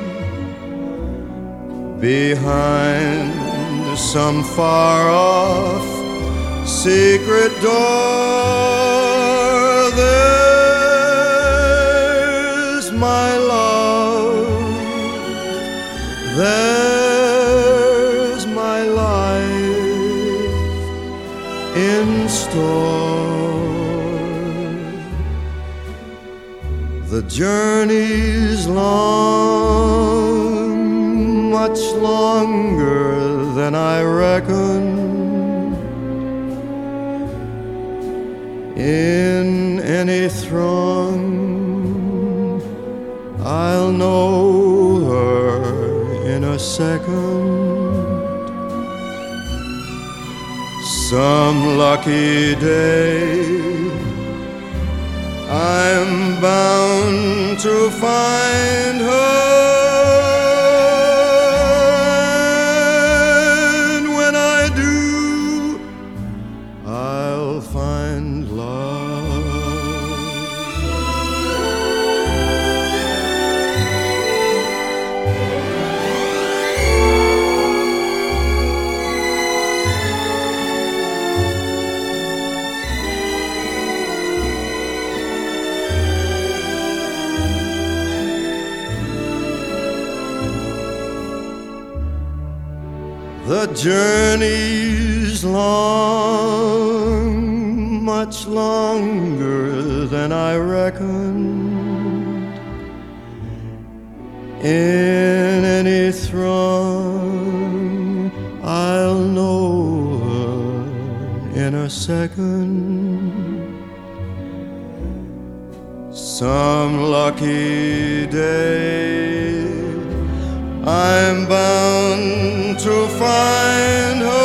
A: Behind some far-off secret door, there's my love, there's my life in store. The journey's long, much longer than I reckoned. In any throng, I'll know her in a second. Some lucky day, I'm bound to find her. And when I do, I'll find love. The journey's long, much longer than I reckoned. In any throng, I'll know her in a second. Some lucky day I'm bound to find her